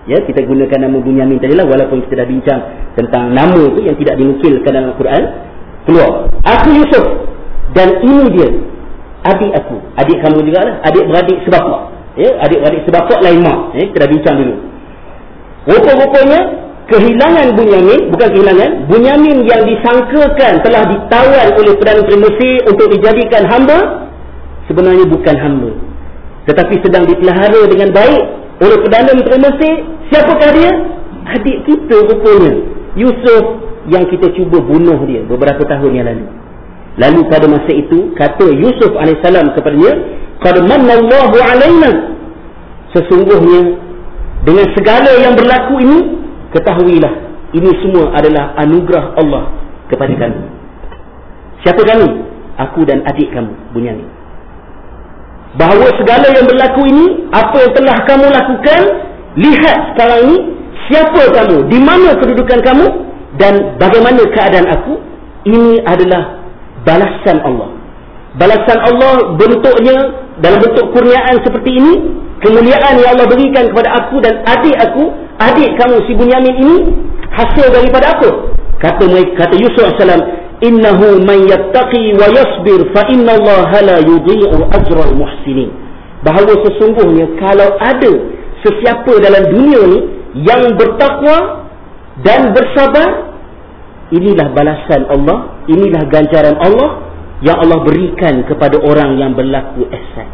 Ya, kita gunakan nama Bunyamin tadilah, walaupun kita dah bincang tentang nama tu yang tidak dinukilkan dalam Al-Quran. Keluar, aku Yusuf, dan ini dia adik aku. Adik kamu juga lah, adik-beradik sebapak. Ya, adik-beradik sebapak lain mak. Ya, kita dah bincang dulu. Rupa-rupanya kehilangan Bunyamin, bukan kehilangan, Bunyamin yang disangkakan telah ditawan oleh Perdana Menteri Mesir untuk dijadikan hamba, sebenarnya bukan hamba, tetapi sedang dipelihara dengan baik oleh Perdana Menteri Mesir. Siapakah dia? Adik kita rupanya, Yusuf, yang kita cuba bunuh dia beberapa tahun yang lalu. Lalu pada masa itu kata Yusuf alaihissalam kepadanya, qad manallahu alaina, sesungguhnya dengan segala yang berlaku ini, ketahuilah ini semua adalah anugerah Allah kepada kami. Siapa kami? Aku dan adik kamu Bunyamin. Bahawa segala yang berlaku ini, apa yang telah kamu lakukan, lihat sekarang ini siapa kamu, di mana kedudukan kamu, dan bagaimana keadaan aku. Ini adalah balasan Allah. Balasan Allah bentuknya dalam bentuk kurniaan seperti ini, kemuliaan yang Allah berikan kepada aku dan adik aku, adik kamu si Bunyamin ini, hasil daripada apa? Kata kata Yusuf alaihi salam, innahu man yattaqi wa yasbir fa innallaha la yudhi'u ajral muhsinin. Bahawa sesungguhnya kalau ada sesiapa dalam dunia ni yang bertakwa dan bersabar, inilah balasan Allah, inilah ganjaran Allah yang Allah berikan kepada orang yang berlaku ihsan.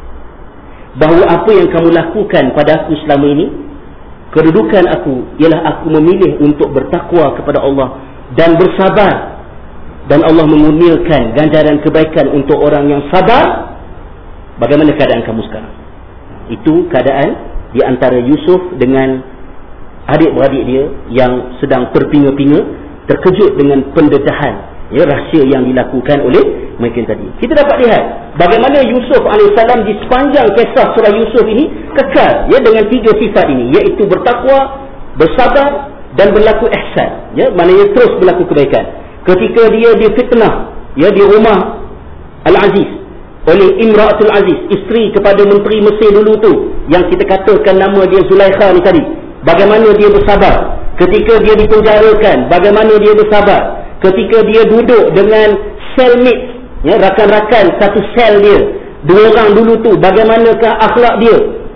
Bahawa apa yang kamu lakukan pada aku selama ini, kedudukan aku ialah aku memilih untuk bertakwa kepada Allah dan bersabar, dan Allah mengurniakan ganjaran kebaikan untuk orang yang sabar. Bagaimana keadaan kamu sekarang? Itu keadaan di antara Yusuf dengan adik-beradik dia yang sedang terpinga-pinga, terkejut dengan pendedahan, ya, rahsia yang dilakukan oleh mereka tadi. Kita dapat lihat bagaimana Yusuf alaihissalam di sepanjang kisah surah Yusuf ini kekal, ya, dengan tiga sifat ini, iaitu bertakwa, bersabar dan berlaku ihsan, ya, maknanya terus berlaku kebaikan. Ketika dia difitnah, ya, di rumah Al-Aziz oleh Imra'atul Aziz, isteri kepada Menteri Mesir dulu tu, yang kita katakan nama dia Zulaikha ni tadi, bagaimana dia bersabar. Ketika dia dipenjarakan, bagaimana dia bersabar. Ketika dia duduk dengan cellmate, ya, rakan-rakan satu sel dia, dua orang dulu tu, bagaimanakah akhlak dia.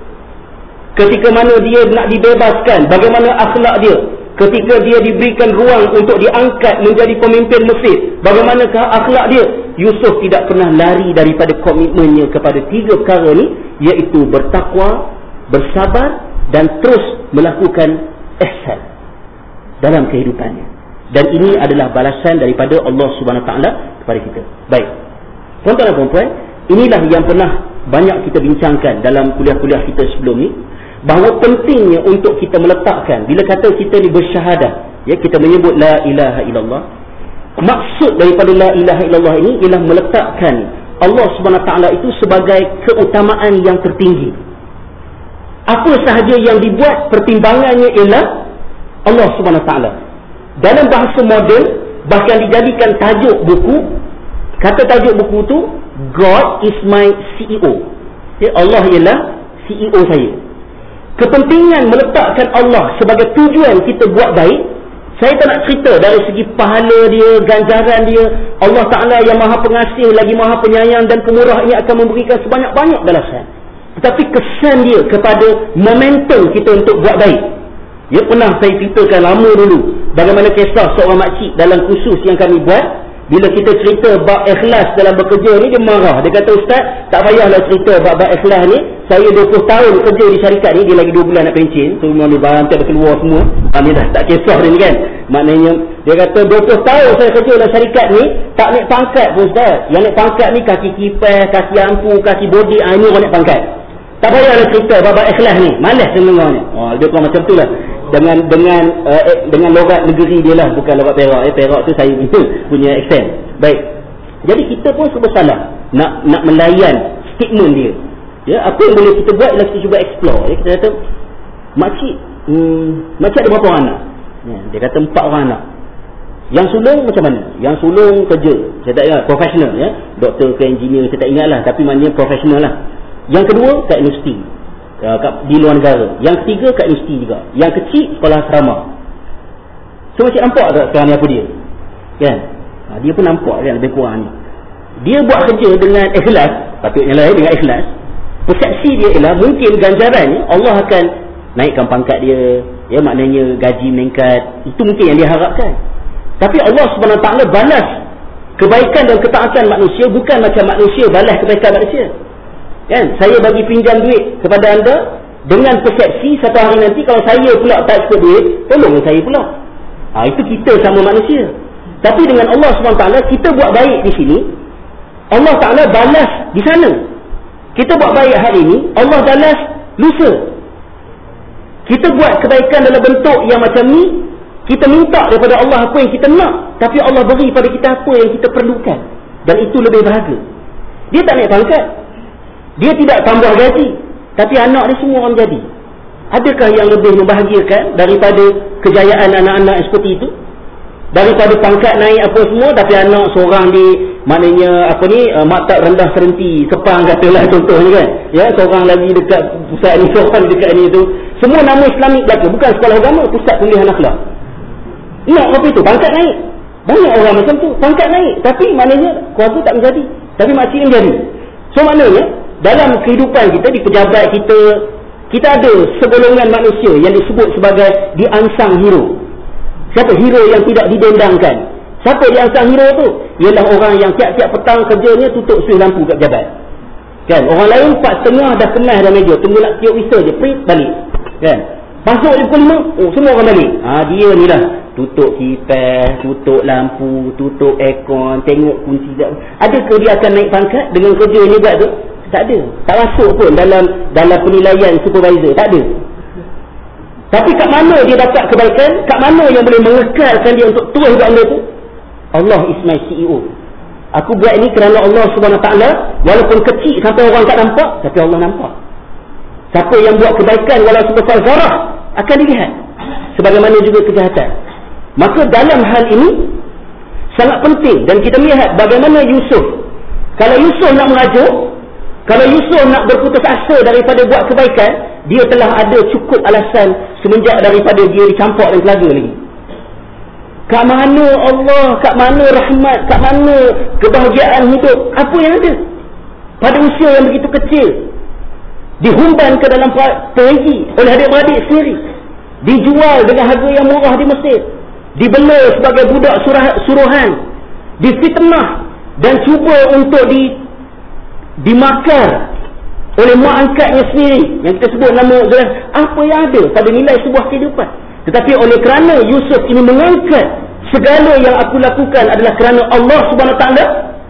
Ketika mana dia nak dibebaskan, bagaimana akhlak dia. Ketika dia diberikan ruang untuk diangkat menjadi pemimpin Mesir, bagaimanakah akhlak dia. Yusuf tidak pernah lari daripada komitmennya kepada tiga perkara ni, iaitu bertakwa, bersabar dan terus melakukan ihsan dalam kehidupannya. Dan ini adalah balasan daripada Allah Subhanahu Wa Taala kepada kita. Baik, tuan-tuan dan puan-puan, inilah yang pernah banyak kita bincangkan dalam kuliah-kuliah kita sebelum ni, bahawa pentingnya untuk kita meletakkan, bila kata kita ni bersyahadah, ya, kita menyebut la ilaha illallah, maksud daripada la ilaha illallah ini ialah meletakkan Allah Subhanahu Wa Taala itu sebagai keutamaan yang tertinggi. Apa sahaja yang dibuat, pertimbangannya ialah Allah Subhanahu Wa Taala. Dalam bahasa moden bahkan dijadikan tajuk buku, kata tajuk buku tu, God is my C E O, ya, Allah ialah C E O saya. Kepentingan meletakkan Allah sebagai tujuan kita buat baik. Saya tak nak cerita dari segi pahala dia, ganjaran dia. Allah Ta'ala yang maha pengasih lagi maha penyayang dan pemurah ini akan memberikan sebanyak-banyak balasan. Tetapi kesan dia kepada momentum kita untuk buat baik. Ya, pernah saya ceritakan lama dulu bagaimana kisah seorang makcik dalam kursus yang kami buat. Bila kita cerita bab ikhlas dalam bekerja ni, dia marah. Dia kata, ustaz, tak payahlah cerita bab-bab ikhlas ni. Saya dua puluh tahun kerja di syarikat ni, dia lagi dua bulan nak pencen. Semua ni barang dia keluar semua. Ha, ni dah tak kisah dia ni kan. Maknanya, dia kata dua puluh tahun saya kerja dalam syarikat ni, tak naik pangkat pun, ustaz. Yang naik pangkat ni kaki kipas, kaki ampu, kaki bodi, ha, ini orang naik pangkat. Tak payahlah cerita bab-bab ikhlas ni. Malas dengarnya. Oh, dia kata macam tu lah. Dengan dengan uh, eh, dengan logat negeri dia lah, bukan logat Perak. Eh, Perak tu saya punya accent. Baik. Jadi kita pun serba salah nak nak melayan statement dia. Ya, apa yang boleh kita buat ialah kita cuba explore. Ya, kita kata, makcik, hmm, makcik ada berapa orang anak? Ya, dia kata empat orang anak. Yang sulung macam mana? Yang sulung kerja. Saya tak ingat, profesional, ya. Doktor ke engineer, saya tak ingat lah, tapi maknanya profesional lah. Yang kedua kat universiti. uh, kat, di luar negara. Yang ketiga kat universiti juga. Yang kecil sekolah asrama. So macam nampak tak sekarang ni apa dia? Kan? Ha, dia pun nampak kan lebih kurang ni. Dia buat kerja dengan ikhlas, patutnya lah dengan ikhlas. Persepsi dia ialah mungkin ganjarannya Allah akan naikkan pangkat dia, ya, maknanya gaji meningkat. Itu mungkin yang dia harapkan. Tapi Allah Subhanahu Wa Taala balas kebaikan dan ketaatan manusia bukan macam manusia balas kebaikan manusia. Kan? Saya bagi pinjam duit kepada anda dengan persepsi satu hari nanti kalau saya pula tak cukup duit, tolong saya pula. Ha, itu kita sama manusia. Tapi dengan Allah Subhanahu Wa Taala kita buat baik di sini, Allah Ta'ala balas di sana. Kita buat baik hari ini, Allah balas lusa. Kita buat kebaikan dalam bentuk yang macam ni, kita minta daripada Allah apa yang kita nak, tapi Allah beri pada kita apa yang kita perlukan. Dan itu lebih bahagia. Dia tak naik pangkat, dia tidak tambah gaji, tapi anak dia semua orang jadi. Adakah yang lebih membahagiakan daripada kejayaan anak-anak seperti itu? Daripada pangkat naik apa semua, tapi anak seorang di, maknanya apa ni, uh, maktab rendah serenti Sepang katalah contohnya kan, ya, seorang lagi dekat pusat ni, seorang dekat ni tu, semua nama Islamik belaka, bukan sekolah agama, pusat pilihan akhlak. Nak apa itu? Pangkat naik. Banyak orang macam tu, pangkat naik, tapi maknanya keluarga tak menjadi, tapi makcik yang jadi. So maknanya dalam kehidupan kita, di pejabat kita, kita ada segolongan manusia yang disebut sebagai the unsung hero. Siapa hero yang tidak didendangkan? Siapa yang unsung hero tu? Ialah orang yang tiap-tiap petang kerjanya tutup suis lampu kat pejabat. Kan? Orang lain empat setengah dah kemas dalam meja, tunggu nak tiup whistle je, print balik. Kan? Masuk di pukul lima, oh, semua orang balik. Ha, dia ni lah, tutup kipas, tutup lampu, tutup aircon, tengok kunci. Adakah dia akan naik pangkat dengan kerja ni buat tu? Tak ada. Tak masuk pun dalam dalam penilaian supervisor, tak ada. Tapi kat mana dia dapat kebaikan? Kat mana yang boleh mengekalkan dia untuk terus buat benda tu? Allah is my C E O. Aku buat ini kerana Allah Subhanahu Wa Taala, walaupun kecil sampai orang tak nampak, tapi Allah nampak. Siapa yang buat kebaikan walau sebesar zarah akan dilihat. Sebagaimana juga kejahatan. Maka dalam hal ini sangat penting, dan kita melihat bagaimana Yusuf. Kalau Yusuf nak merajuk, kalau Yusuf nak berputus asa daripada buat kebaikan, dia telah ada cukup alasan semenjak daripada dia dicampak dan telaga lagi. Kat mana Allah, kat mana rahmat, kat mana kebahagiaan hidup, apa yang ada pada usia yang begitu kecil, dihumban ke dalam perigi oleh adik-beradik sendiri, dijual dengan harga yang murah di Mesir, dibela sebagai budak suruhan, difitnah dan cuba untuk di dimakar oleh mak angkatnya sendiri yang kita sebut nama Zulaiha. Apa yang ada pada nilai sebuah kehidupan. Tetapi oleh kerana Yusuf ini mengangkat segala yang aku lakukan adalah kerana Allah Subhanahu Wa Taala,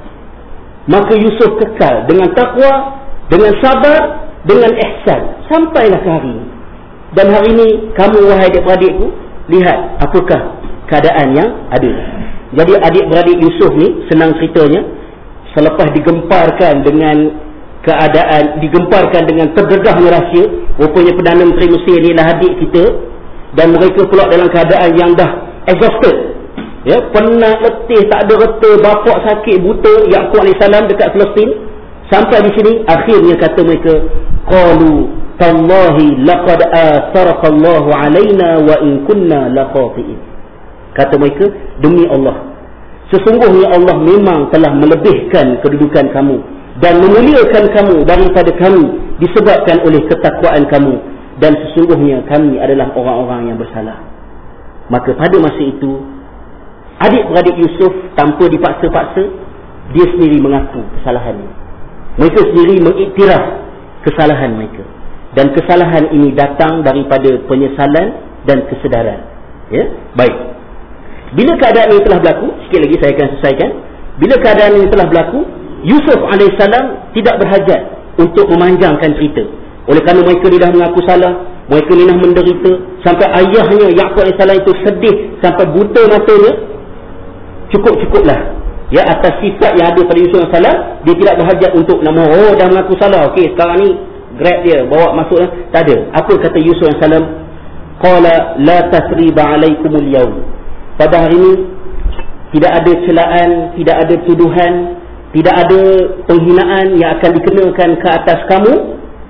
maka Yusuf kekal dengan takwa, dengan sabar, dengan ihsan sampailah ke hari ini. Dan hari ini kamu wahai adik-beradikku, lihat apakah keadaan yang ada. Jadi adik-beradik Yusuf ni senang ceritanya, selepas digemparkan dengan keadaan, digemparkan dengan tergegahnya rahsia, rupanya Perdana Menteri Mesir ni lah adik kita, dan mereka pula dalam keadaan yang dah exhausted, ya, penat, letih, tak ada reta, bapak sakit, buta, Yaqub alaihi salam dekat Palestin. Sampai di sini akhirnya kata mereka, qalu tallahi laqad atharaka Allahu alaina wa in kunna laqatiin. Kata mereka, demi Allah, sesungguhnya Allah memang telah melebihkan kedudukan kamu dan memuliakan kamu daripada kami disebabkan oleh ketakwaan kamu, dan sesungguhnya kami adalah orang-orang yang bersalah. Maka pada masa itu adik-beradik Yusuf tanpa dipaksa-paksa, dia sendiri mengaku kesalahannya. Mereka sendiri mengiktiraf kesalahan mereka, dan kesalahan ini datang daripada penyesalan dan kesedaran. Ya, baik. Bila keadaan ini telah berlaku, sikit lagi saya akan selesaikan. Bila keadaan ini telah berlaku, Yusuf alaihissalam tidak berhajat untuk memanjangkan cerita. Oleh kerana mereka ni dah mengaku salah, mereka ni dah menderita, sampai ayahnya Yaqub alaihissalam itu sedih sampai buta matanya. Cukup-cukuplah, ya, atas sifat yang ada pada Yusuf alaihissalam. Dia tidak berhajat untuk nama, oh dah mengaku salah, okey sekarang ni grab dia, bawa masuk. Tak ada. Apa kata Yusuf alaihissalam? Qala la tasriba alaikumul yawm. Pada hari ini tidak ada celaan, tidak ada tuduhan, tidak ada penghinaan yang akan dikenakan ke atas kamu.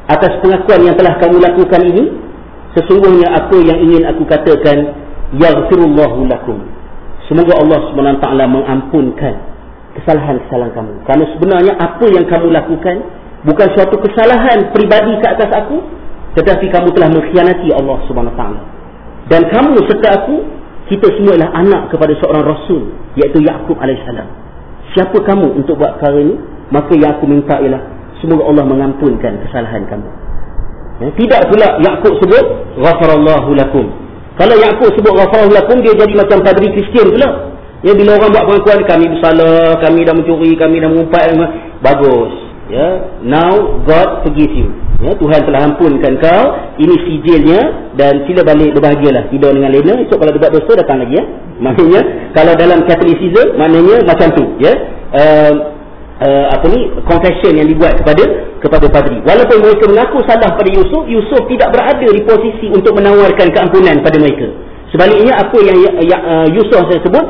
atas pengakuan yang telah kamu lakukan ini, sesungguhnya apa yang ingin aku katakan, yaghfirullahu lakum, semoga Allah subhanahu wa taala mengampunkan kesalahan-kesalahan kamu. Kerana sebenarnya apa yang kamu lakukan bukan suatu kesalahan peribadi ke atas aku, tetapi kamu telah mengkhianati Allah subhanahu wa taala. Dan kamu serta aku, kita semua adalah anak kepada seorang Rasul, iaitu Yaqub alaihissalam. Siapa kamu untuk buat perkara ini? Maka yang aku minta ialah semoga Allah mengampunkan kesalahan kamu. Ya, tidak pula Yaqub sebut ghafarallahu lakum. Kalau Yaqub sebut ghafarallahu lakum, dia jadi macam padri Kristian pula. Ya, bila orang buat pengakuan, kami bersalah, kami dah mencuri, kami dah mengumpat, bagus. Ya, now God forgive you. Ya, Tuhan telah ampunkan kau, ini sijilnya, dan sila balik berbahagialah, tidur dengan lena. Esok kalau buat dosa datang lagi, ya. Maknanya kalau dalam Catholicism, maknanya macam tu, ya. Uh, uh, apa ni, confession yang dibuat kepada kepada padri. Walaupun mereka mengaku salah pada Yusuf, Yusuf tidak berada di posisi untuk menawarkan keampunan pada mereka. Sebaliknya, apa yang uh, Yusuf saya sebut,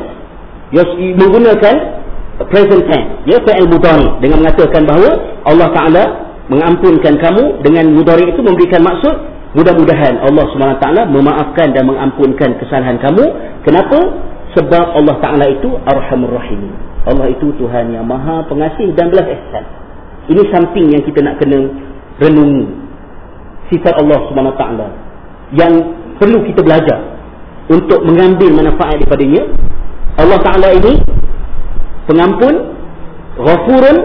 menggunakan present tense, ya, fa'il mudhari, dengan mengatakan bahawa Allah Taala mengampunkan kamu. Dengan mudhari itu memberikan maksud mudah-mudahan Allah Subhanahu Wa Taala memaafkan dan mengampunkan kesalahan kamu. Kenapa? Sebab Allah Taala itu Arhamur Rahim. Allah itu Tuhan yang Maha Pengasih dan belas ihsan. Ini something yang kita nak kena renungi, sifat Allah Subhanahu Wa Taala yang perlu kita belajar untuk mengambil manfaat daripadanya. Allah Ta'ala ini pengampun, ghafurun,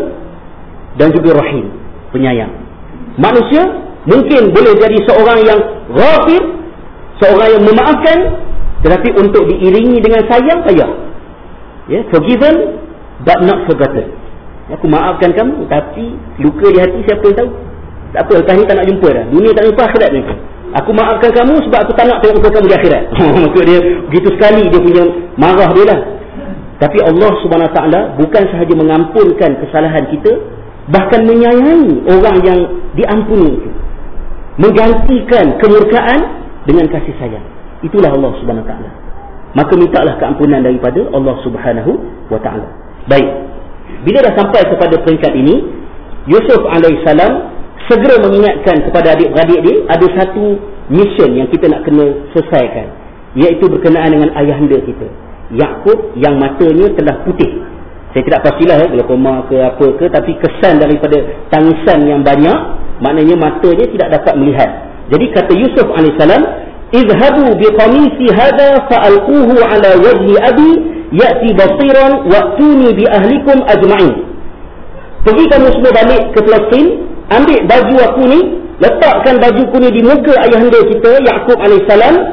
dan juga rahim, penyayang. Manusia mungkin boleh jadi seorang yang ghafir, seorang yang memaafkan, tetapi untuk diiringi dengan sayang, payah. Ya, forgiven but not forgotten. Aku maafkan kamu, tapi luka di hati siapa yang tahu? Tak apa, lepas ni tak nak jumpa dah. Dunia tak jumpa, akhirat jumpa. Aku maafkan kamu sebab aku tak nak tengok muka kamu di akhirat. Maksud dia begitu sekali dia punya marah dia lah. Tapi Allah Subhanahu Wa Taala bukan sahaja mengampunkan kesalahan kita, bahkan menyayangi orang yang diampuni itu, menggantikan kemurkaan dengan kasih sayang. Itulah Allah Subhanahu Wa Taala. Maka mintalah keampunan daripada Allah Subhanahu Wa Taala. Baik, bila dah sampai kepada peringkat ini, Yusuf alaihissalam segera mengingatkan kepada adik-beradik dia ada satu mission yang kita nak kena selesaikan, iaitu berkenaan dengan ayahanda kita Yaqub yang matanya telah putih. Saya tidak pastilah ya, glaukoma ke apa ke, tapi kesan daripada tangisan yang banyak, maknanya matanya tidak dapat melihat. Jadi kata Yusuf alaihissalam, izhabu biqamisi hadha fa'alquhu ala wajhi abi ya'ti basiran wa'tuni bi ahlikum ajma'in. Pergi kamu semua balik ke Palestin, ambil baju aku ni, letakkan bajuku ni di muka ayahanda kita Yaqub alaihissalam,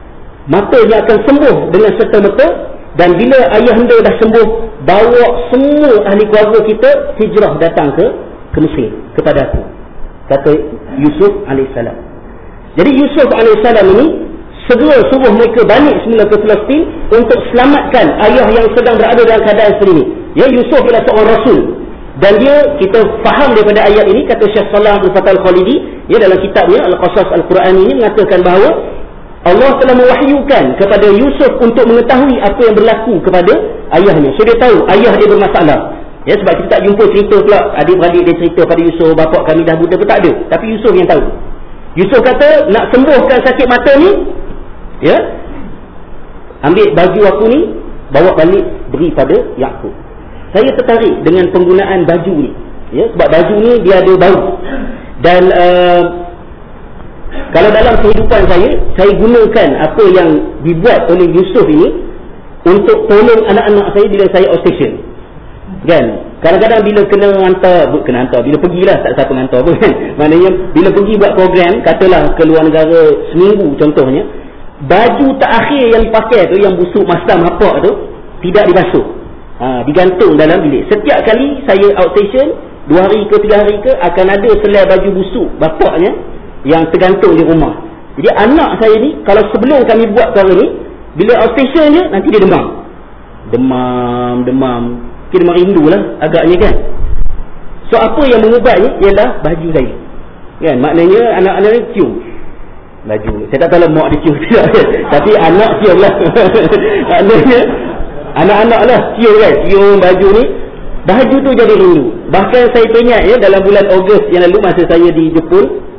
matanya akan sembuh dengan serta-merta. Dan bila ayahanda dah sembuh, bawa semua ahli keluarga kita hijrah datang ke ke Mesir kepada aku, kata Yusuf alaihissalam. Jadi Yusuf alaihissalam ini segera suruh mereka balik semula ke Palestin untuk selamatkan ayah yang sedang berada dalam keadaan seperti ini. Ya, Yusuf adalah seorang rasul. Dan dia, kita faham daripada ayat ini, kata Syekh Salah Abdul Fattah Al-Khalidi, ya, dalam kitabnya Al-Qasas Al-Quran ini mengatakan bahawa Allah telah mewahyukan kepada Yusuf untuk mengetahui apa yang berlaku kepada ayahnya. So dia tahu ayah dia bermasalah. Ya, sebab kita tak jumpa cerita pula adik-beradik dia cerita pada Yusuf, bapak kami dah buta, tak ada. Tapi Yusuf yang tahu. Yusuf kata, nak sembuhkan sakit mata ni, ya, ambil baju aku ni, bawa balik, beri pada Yaqub. Saya tertarik dengan penggunaan baju ni, ya, sebab baju ni dia ada bau. Dan uh, kalau dalam kehidupan saya, saya gunakan apa yang dibuat oleh Yusuf ini untuk tolong anak-anak saya bila saya outstation. Kan? Kadang-kadang bila kena hantar, kena hantar, bila pergilah, tak siapa hantar pun kan. Maknanya bila pergi buat program, katalah ke luar negara seminggu contohnya, baju terakhir yang dipakai tu, yang busuk masam hapak tu, tidak dibasuh. Ha, digantung dalam bilik. Setiap kali saya outstation, dua hari ke tiga hari ke, akan ada selai baju busuk bapaknya yang tergantung di rumah. Jadi anak saya ni, kalau sebelum kami buat perkara ni, bila outstation je, nanti dia demam. Demam, demam. Kita demam rindu lah agaknya kan. So apa yang mengubatnya ialah baju saya. Kan? Maknanya anak-anak ni cium baju. Saya tak tahu lah mak dia cium tidak. Tapi anak cium lah. Maknanya anak-anak lah cium kan. Cium baju ni. Baju tu jadi rindu. Bahkan saya teringat ya, dalam bulan Ogos yang lalu masa saya di Jepun,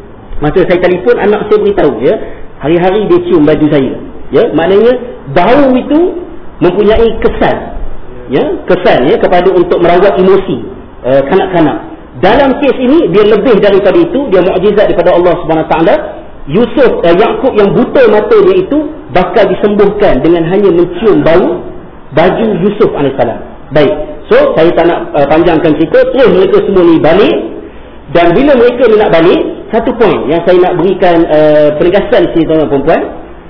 Masa saya telefon, anak saya beritahu, ya, hari-hari dia cium baju saya. Ya, maknanya bau itu mempunyai kesan, ya, kesan ya kepada untuk merawat emosi uh, kanak-kanak. Dalam kes ini dia lebih daripada itu, dia mukjizat daripada Allah Subhanahu Wa Taala. Yusuf uh, Yaqub yang buta mata dia itu bakal disembuhkan dengan hanya mencium bau baju Yusuf alaihissalam. Baik. So saya tak nak uh, panjangkan cerita. Terus mereka semua ni balik, dan bila mereka ni nak balik, satu poin yang saya nak berikan uh, penegasan sini tuan-tuan perempuan.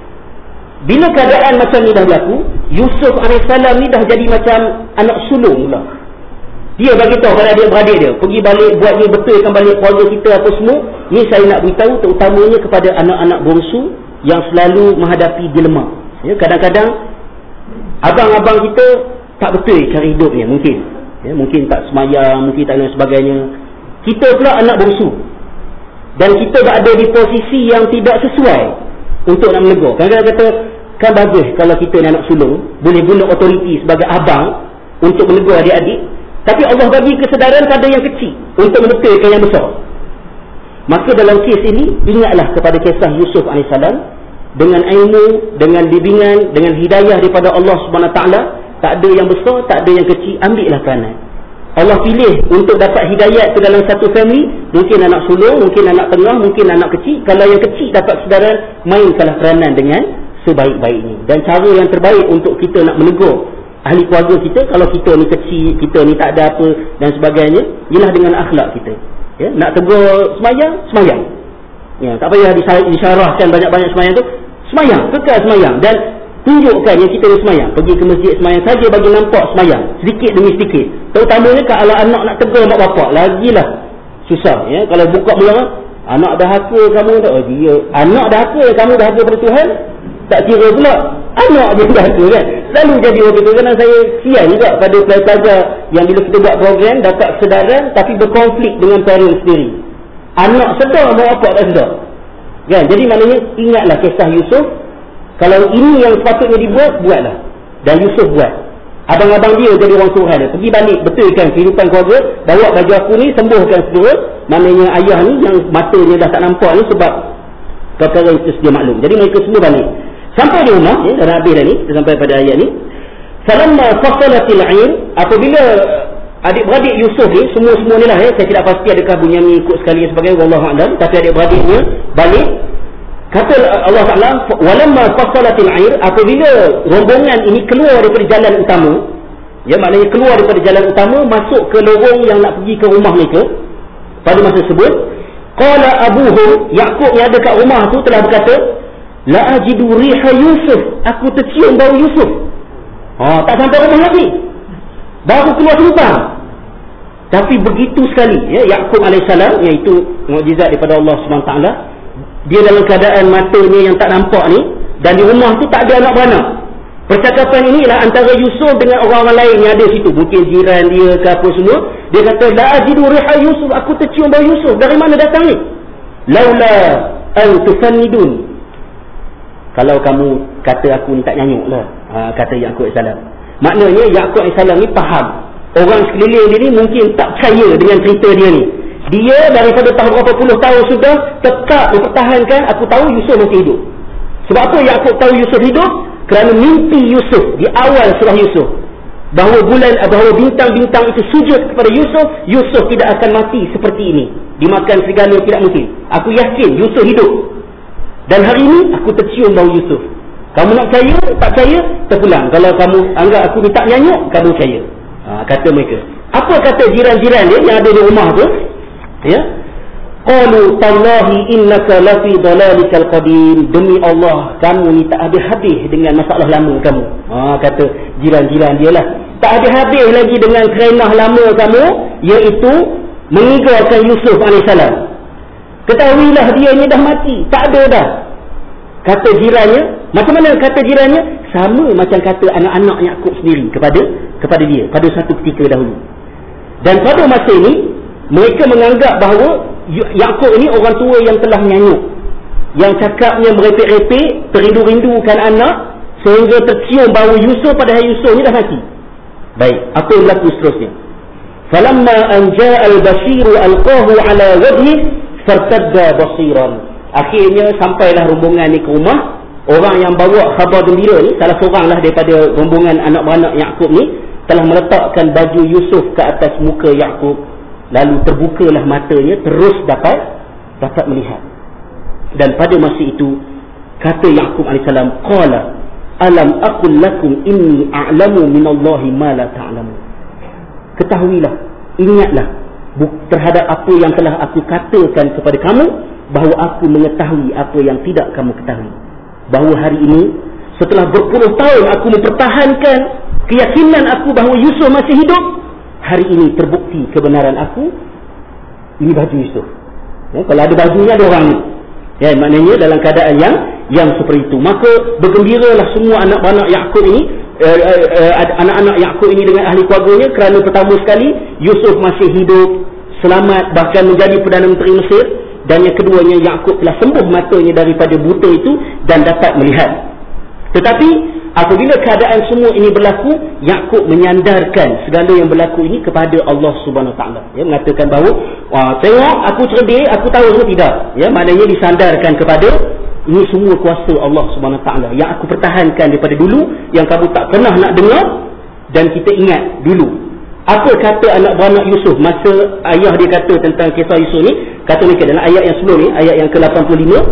Bila keadaan macam ni dah berlaku, Yusuf alaihissalam ni dah jadi macam anak sulung pula. Dia bagi tahu pada adik-beradik dia, pergi balik, buat ni betulkan balik keluarga kita apa semua. Ni saya nak beritahu terutamanya kepada anak-anak bongsu yang selalu menghadapi dilema. Ya, kadang-kadang abang-abang kita tak betul cara hidupnya mungkin. Ya, mungkin tak semayang, mungkin tak lain sebagainya. Kita pula anak bongsu. Dan kita berada di posisi yang tidak sesuai untuk nak menegur. Kadang-kadang kata, kan bagus kalau kita ni anak sulung, boleh guna otoriti sebagai abang untuk menegur adik-adik. Tapi Allah bagi kesedaran pada yang kecil untuk menetapkan yang besar. Maka dalam kes ini, ingatlah kepada kisah Yusuf alaihissalam. Dengan ilmu, dengan bimbingan, dengan hidayah daripada Allah Subhanahu Wa Taala. Tak ada yang besar, tak ada yang kecil, ambillah peranan. Allah pilih untuk dapat hidayat ke dalam satu family. Mungkin anak sulung, mungkin anak tengah, mungkin anak kecil. Kalau yang kecil dapat kesedaran, mainkanlah peranan dengan sebaik-baiknya. Dan cara yang terbaik untuk kita nak menegur ahli keluarga kita, kalau kita ni kecil, kita ni tak ada apa dan sebagainya, ialah dengan akhlak kita. Ya, nak tegur semayang, semayang. Ya, tak payah disyarahkan banyak-banyak semayang tu. Semayang, kekal semayang. Dan tunjukkan yang kita ni semayang. Pergi ke masjid semayang saja bagi nampak semayang. Sedikit demi sedikit. Terutamanya kalau anak nak tegur mak bapak, lagilah susah. Ya, kalau buka mulut, anak dah haka kamu tak? Oh, dia. Anak dah haka, kamu dah haka pada Tuhan? Tak kira pula anak dia dah haka kan? Selalu jadi waktu tu. Kerana saya sian juga pada pelajar yang bila kita buat program dapat kesedaran tapi berkonflik dengan parent sendiri. Anak sedar, mak bapak tak sedar. Kan? Jadi maknanya ingatlah kisah Yusuf. Kalau ini yang sepatutnya dibuat, buatlah. Dan Yusuf buat. Abang-abang dia jadi orang suruhan dia. Pergi balik, betulkan kehidupan keluarga. Bawa baju aku ni, sembuhkan segera. Maknanya ayah ni yang matanya dah tak nampak ni sebab perkara itu sedia maklum. Jadi mereka semua balik. Sampai di rumah, ya, dah habis dah ni. Kita sampai pada ayat ni. Falamma fasalatil 'air, apabila adik-beradik Yusuf ni, semua-semua ni lah, ya, saya tidak pasti adakah Bunyamin ikut sekali dan sebagainya, wallahu a'lam, tapi adik-beradiknya balik. Kata Allah Ta'ala, walamma fasalatil 'air, apabila rombongan ini keluar daripada jalan utama, ya, maknanya keluar daripada jalan utama masuk ke lorong yang nak pergi ke rumah mereka. Pada masa tersebut, qala abuhum, Yaqub yang ada kat rumah tu telah berkata, la ajidu riha Yusuf, aku tercium bau Yusuf. Ha, tak sampai rumah lagi, baru keluar lubang. Tapi begitu sekali, ya, Yaqub alaihissalam, iaitu mukjizat daripada Allah Subhanahu Wa Taala. Dia dalam keadaan matanya yang tak nampak ni, dan di rumah tu tak ada anak beranak. Percakapan ini ialah antara Yusuf dengan orang-orang lain yang ada situ, mungkin jiran dia ke apa semua. Dia kata, la ajidu riha Yusuf, aku tercium bau Yusuf. Dari mana datang ni? Laula an tufannidun, kalau kamu kata aku ni tak nyanyuk lah, ha, kata Yaqub alaihissalam. Maknanya Yaqub alaihissalam ni faham orang sekeliling dia ni mungkin tak percaya dengan cerita dia ni. Dia daripada tahun berapa puluh tahun sudah tetap mempertahankan, aku tahu Yusuf masih hidup. Sebab apa Yaqub tahu Yusuf hidup? Kerana mimpi Yusuf di awal surah Yusuf, bahawa bulan, bahawa bintang-bintang itu sujud kepada Yusuf. Yusuf tidak akan mati seperti ini, dimakan serigala, tidak mungkin. Aku yakin Yusuf hidup. Dan hari ini aku tercium bau Yusuf. Kamu nak percaya, tak percaya, terpulang. Kalau kamu anggap aku ni tak nyanyuk, kamu percaya. Ha, kata mereka. Apa kata jiran-jiran dia yang ada di rumah tu? Ya. Qalu tallahi innaka lafi dalalikal qadim, demi Allah kamu ni tak habis-habis dengan masalah lama kamu. Ha, kata jiran-jiran dia lah, tak habis-habis lagi dengan kerenah lama kamu, iaitu mengigarkan Yusuf alaihissalam. Ketahuilah dia ni dah mati, tak ada dah. Kata jirannya, macam mana kata jirannya? Sama macam kata anak-anak Yaqub sendiri kepada kepada dia pada satu ketika dahulu. Dan pada masa ini mereka menganggap bahawa Yaqub ini orang tua yang telah menyanyuk, yang cakapnya merepek-repek, terindu-rindukan anak, sehingga tercium bau Yusuf, padahal Yusuf ni dah mati. Baik, apa yang berlaku seterusnya? Falamma an ja'a al-bashiru alqahu ala wajhi fartadda basiran. Akhirnya sampailah rombongan ni ke rumah. Orang yang bawa khabar gembira ni, salah seorang lah daripada rombongan anak-anak Yaqub ni, telah meletakkan baju Yusuf ke atas muka Yaqub. Lalu terbukalah matanya, terus dapat dapat melihat. Dan pada masa itu kata Yaqub alaihi salam, qala alam aqul lakum inni a'lamu minallahi ma la ta'lamun. Ketahuilah, ingatlah terhadap apa yang telah aku katakan kepada kamu, bahawa aku mengetahui apa yang tidak kamu ketahui. Bahawa hari ini setelah berpuluh tahun aku mempertahankan keyakinan aku bahawa Yusuf masih hidup, hari ini terbukti kebenaran aku. Ini baju Yusuf. Ya, kalau ada bajunya ada orang ni. Ya, maknanya dalam keadaan yang yang seperti itu, maka bergembiralah semua anak-anak Yaqub ini, eh, eh, anak-anak Yaqub ini dengan ahli keluarganya, kerana pertama sekali Yusuf masih hidup, selamat, bahkan menjadi Perdana Menteri Mesir. Dan yang keduanya, Yaqub telah sembuh matanya daripada buta itu dan dapat melihat. Tetapi apabila keadaan semua ini berlaku, Yaqub menyandarkan segala yang berlaku ini kepada Allah Subhanahu Wa Taala. Ya, mengatakan bahawa, wah, tengok aku cerdik, aku tahu atau tidak. Ya, maknanya disandarkan kepada ini semua kuasa Allah Subhanahu Wa Taala yang aku pertahankan daripada dulu, yang kamu tak pernah nak dengar. Dan kita ingat dulu apa kata anak beranak Yusuf masa ayah dia kata tentang kisah Yusuf ni. Kata mereka dalam ayat yang sebelum ni, ayat yang ke lapan puluh lima,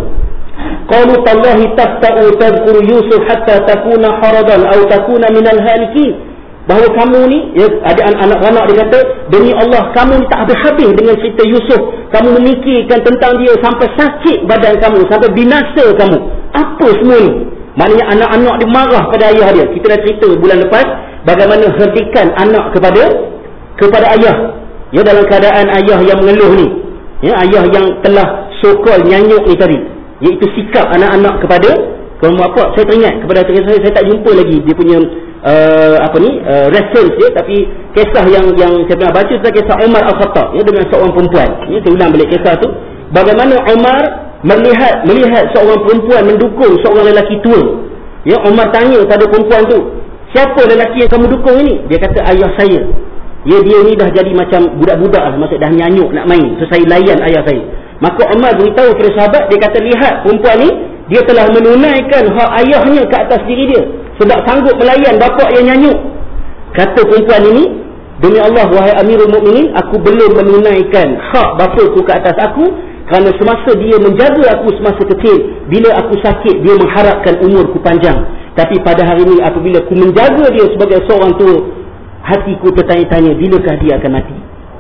qalu tallahi tafta'u tadhkuru Yusuf hatta takuna haradan aw takuna minal halikin. Bahawa kamu ni, ya, ada anak beranak dia kata, demi Allah kamu ni tak habis-habis dengan cerita Yusuf. Kamu memikirkan tentang dia sampai sakit badan kamu, sampai binasa kamu. Apa semua ni? Maknanya anak-anak dia marah pada ayah dia. Kita dah cerita bulan lepas bagaimana hentikan anak kepada kepada ayah. Ya, dalam keadaan ayah yang mengeluh ni. Ya, ayah yang telah so-called nyanyuk ni tadi, iaitu sikap anak-anak kepada kaum bapa. Saya teringat kepada saya, saya tak jumpa lagi dia punya uh, apa ni uh, reference dia, tapi kisah yang yang saya pernah baca tentang kisah Umar Al-Khattab, ya, dengan seorang perempuan. Ya, saya ulang balik kisah tu, bagaimana Umar melihat melihat seorang perempuan mendukung seorang lelaki tua. Ya, Umar tanya pada perempuan tu, siapa lelaki yang kamu dukung ini? Dia kata, ayah saya. Ya, dia ni dah jadi macam budak-budak lah, maksud dah nyanyuk nak main, so saya layan ayah saya. Maka Umar beritahu kepada sahabat, dia kata, lihat perempuan ni, dia telah menunaikan hak ayahnya ke atas diri dia, sebab sanggup melayan bapa yang nyanyuk. Kata perempuan ini, demi Allah wahai Amirul Mukminin, aku belum menunaikan hak bapaku ke atas aku, kerana semasa dia menjaga aku semasa kecil, bila aku sakit dia mengharapkan umurku panjang. Tapi pada hari ini apabila aku menjaga dia sebagai seorang tua, hatiku tertanya-tanya bilakah dia akan mati.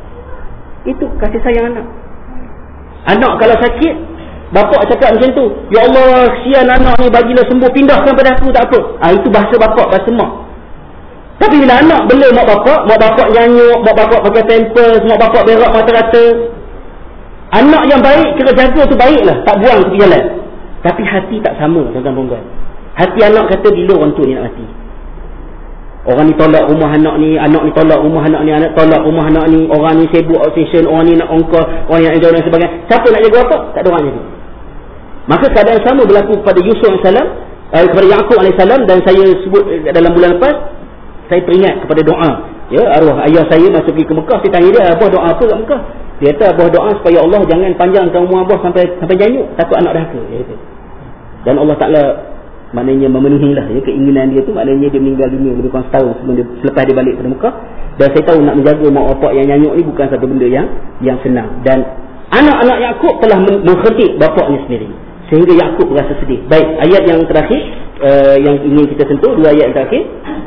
Itu kasih sayang anak. Anak kalau sakit, bapak cakap macam tu, ya Allah kesian anak ni, bagilah sembuh, pindahkan pada aku, tak apa. Ah, itu bahasa bapak, bahasa mak. Tapi bila anak bela mak bapak, mak bapak nyanyuk, mak bapak pakai pampers, mak bapak berak mata rata, anak yang baik kira jaga tu baiklah, tak buang tepi jalan. Tapi hati tak sama, tuan-tuan. Hati anak kata bila orang tu ni nak mati. Orang ni tolak rumah anak ni, anak ni tolak rumah anak ni, anak tolak rumah anak ni, orang ni sibuk obsession, orang ni nak ongkos, orang yang jauh dan sebagainya. Siapa nak jaga apa? Tak ada orang jaga. Maka keadaan sama berlaku kepada Yusuf alaihi salam, eh, kepada Yaqub alaihi salam, dan saya sebut dalam bulan lepas, saya teringat kepada doa. Ya, arwah ayah saya masa pergi ke Mekah, saya tanya dia, abah doa apa kat Mekah? Dia kata, abah doa supaya Allah jangan panjangkan umur abah sampai sampai janyuk, takut anak dahaka. Dia kata. Dan Allah Ta'ala maknanya memenuhilah, ya, keinginan dia tu. Maknanya dia meninggal dunia lebih kurang setahun sebelum dia, selepas dia balik pada Mekah. Dan saya tahu nak menjaga mak bapak yang nyanyuk ni bukan satu benda yang yang senang. Dan anak-anak Yaqub telah mengkritik bapaknya sendiri, sehingga Yaqub berasa sedih. Baik, ayat yang terakhir uh, yang ingin kita sentuh, dua ayat yang terakhir.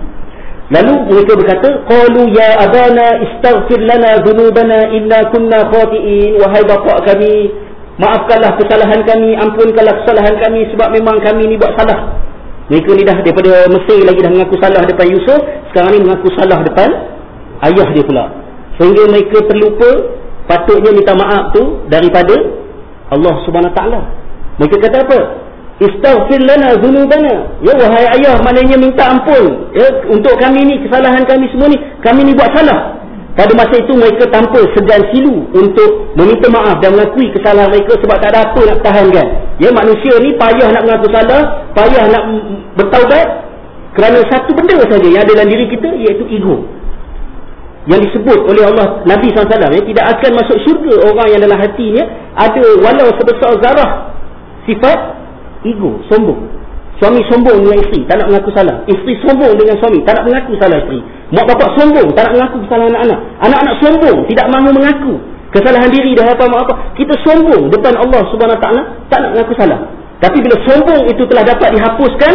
Lalu mereka berkata, qalu ya abana istaghfir lana dhunubana inna kunna khati'in. Wahai bapa kami, maafkanlah kesalahan kami, ampunkanlah kesalahan kami, sebab memang kami ni buat salah. Mereka ni dah daripada Mesir lagi dah mengaku salah depan Yusuf, sekarang ni mengaku salah depan ayah dia pula. Sehingga mereka terlupa patutnya minta maaf tu daripada Allah Subhanahu Wa Taala. Mereka kata apa? Istaghfir lana dhunubana. Ya, wahai ayah, maknanya minta ampun, ya, untuk kami ni, kesalahan kami semua ni, kami ni buat salah. Pada masa itu mereka tanpa segan silu untuk meminta maaf dan mengakui kesalahan mereka, sebab tak ada apa nak tahankan. Ya, manusia ni payah nak mengaku salah, payah nak bertaubat kerana satu benda saja yang ada dalam diri kita, iaitu ego. yang disebut oleh Allah Nabi sallallahu alaihi wasallam, ya, tidak akan masuk syurga orang yang dalam hatinya ada walau sebesar zarah sifat ego, sombong. Suami sombong dengan isteri, tak nak mengaku salah. Isteri sombong dengan suami, tak nak mengaku salah isteri. Mak bapak sombong, tak nak mengaku kesalahan anak-anak. Anak-anak sombong, tidak mahu mengaku kesalahan diri dah apa mak apa. Kita sombong depan Allah Subhanahu Wa Taala, tak nak mengaku salah. Tapi bila sombong itu telah dapat dihapuskan,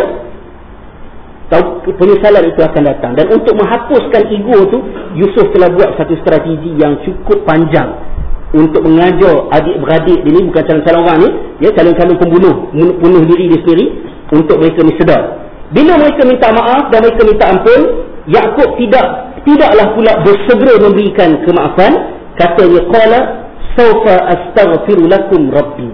penyesalan itu akan datang. Dan untuk menghapuskan ego tu, Yusuf telah buat satu strategi yang cukup panjang untuk mengajar adik-beradik ini, bukan calon-calon orang ni, ya, calon-calon pembunuh, bunuh diri dia sendiri, untuk mereka ni sedar. Bila mereka minta maaf dan mereka minta ampun, Yaqub tidak tidaklah pula bersegera memberikan kemaafan. Katanya, qala sawfa astaghfiru lakum rabbi,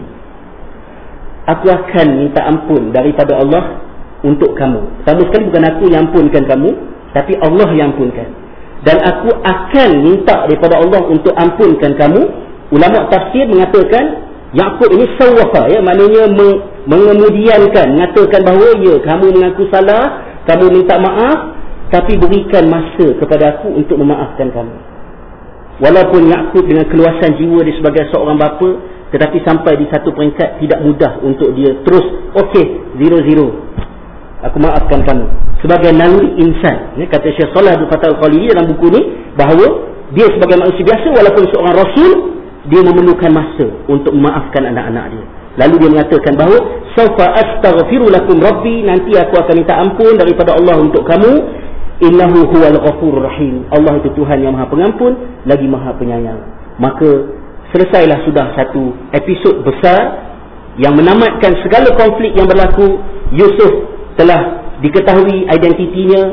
aku akan minta ampun daripada Allah untuk kamu. Sama sekali bukan aku yang ampunkan kamu, tapi Allah yang ampunkan. Dan aku akan minta daripada Allah untuk ampunkan kamu. Ulama tafsir mengatakan Yaqub ini sawafa, ya, maknanya meng, mengemudiankan, mengatakan bahawa ya, kamu mengaku salah, kamu minta maaf, tapi berikan masa kepada aku untuk memaafkan kamu. Walaupun Yaqub dengan keluasan jiwa dia sebagai seorang bapa, tetapi sampai di satu peringkat tidak mudah untuk dia terus okey, zero zero, aku maafkan kamu. Sebagai naluri insan, ya, kata Syekh Salah Abdul Fattah Al-Khalili dalam buku ni, bahawa dia sebagai manusia biasa, walaupun seorang rasul, dia memerlukan masa untuk memaafkan anak-anak dia. Lalu dia mengatakan bahawa sawfa astaghfiru lakum rabbi, nanti aku akan minta ampun daripada Allah untuk kamu. Innahu huwal ghafurur rahim, Allah itu Tuhan yang Maha Pengampun lagi Maha Penyayang. Maka selesailah sudah satu episod besar yang menamatkan segala konflik yang berlaku. Yusuf telah diketahui identitinya,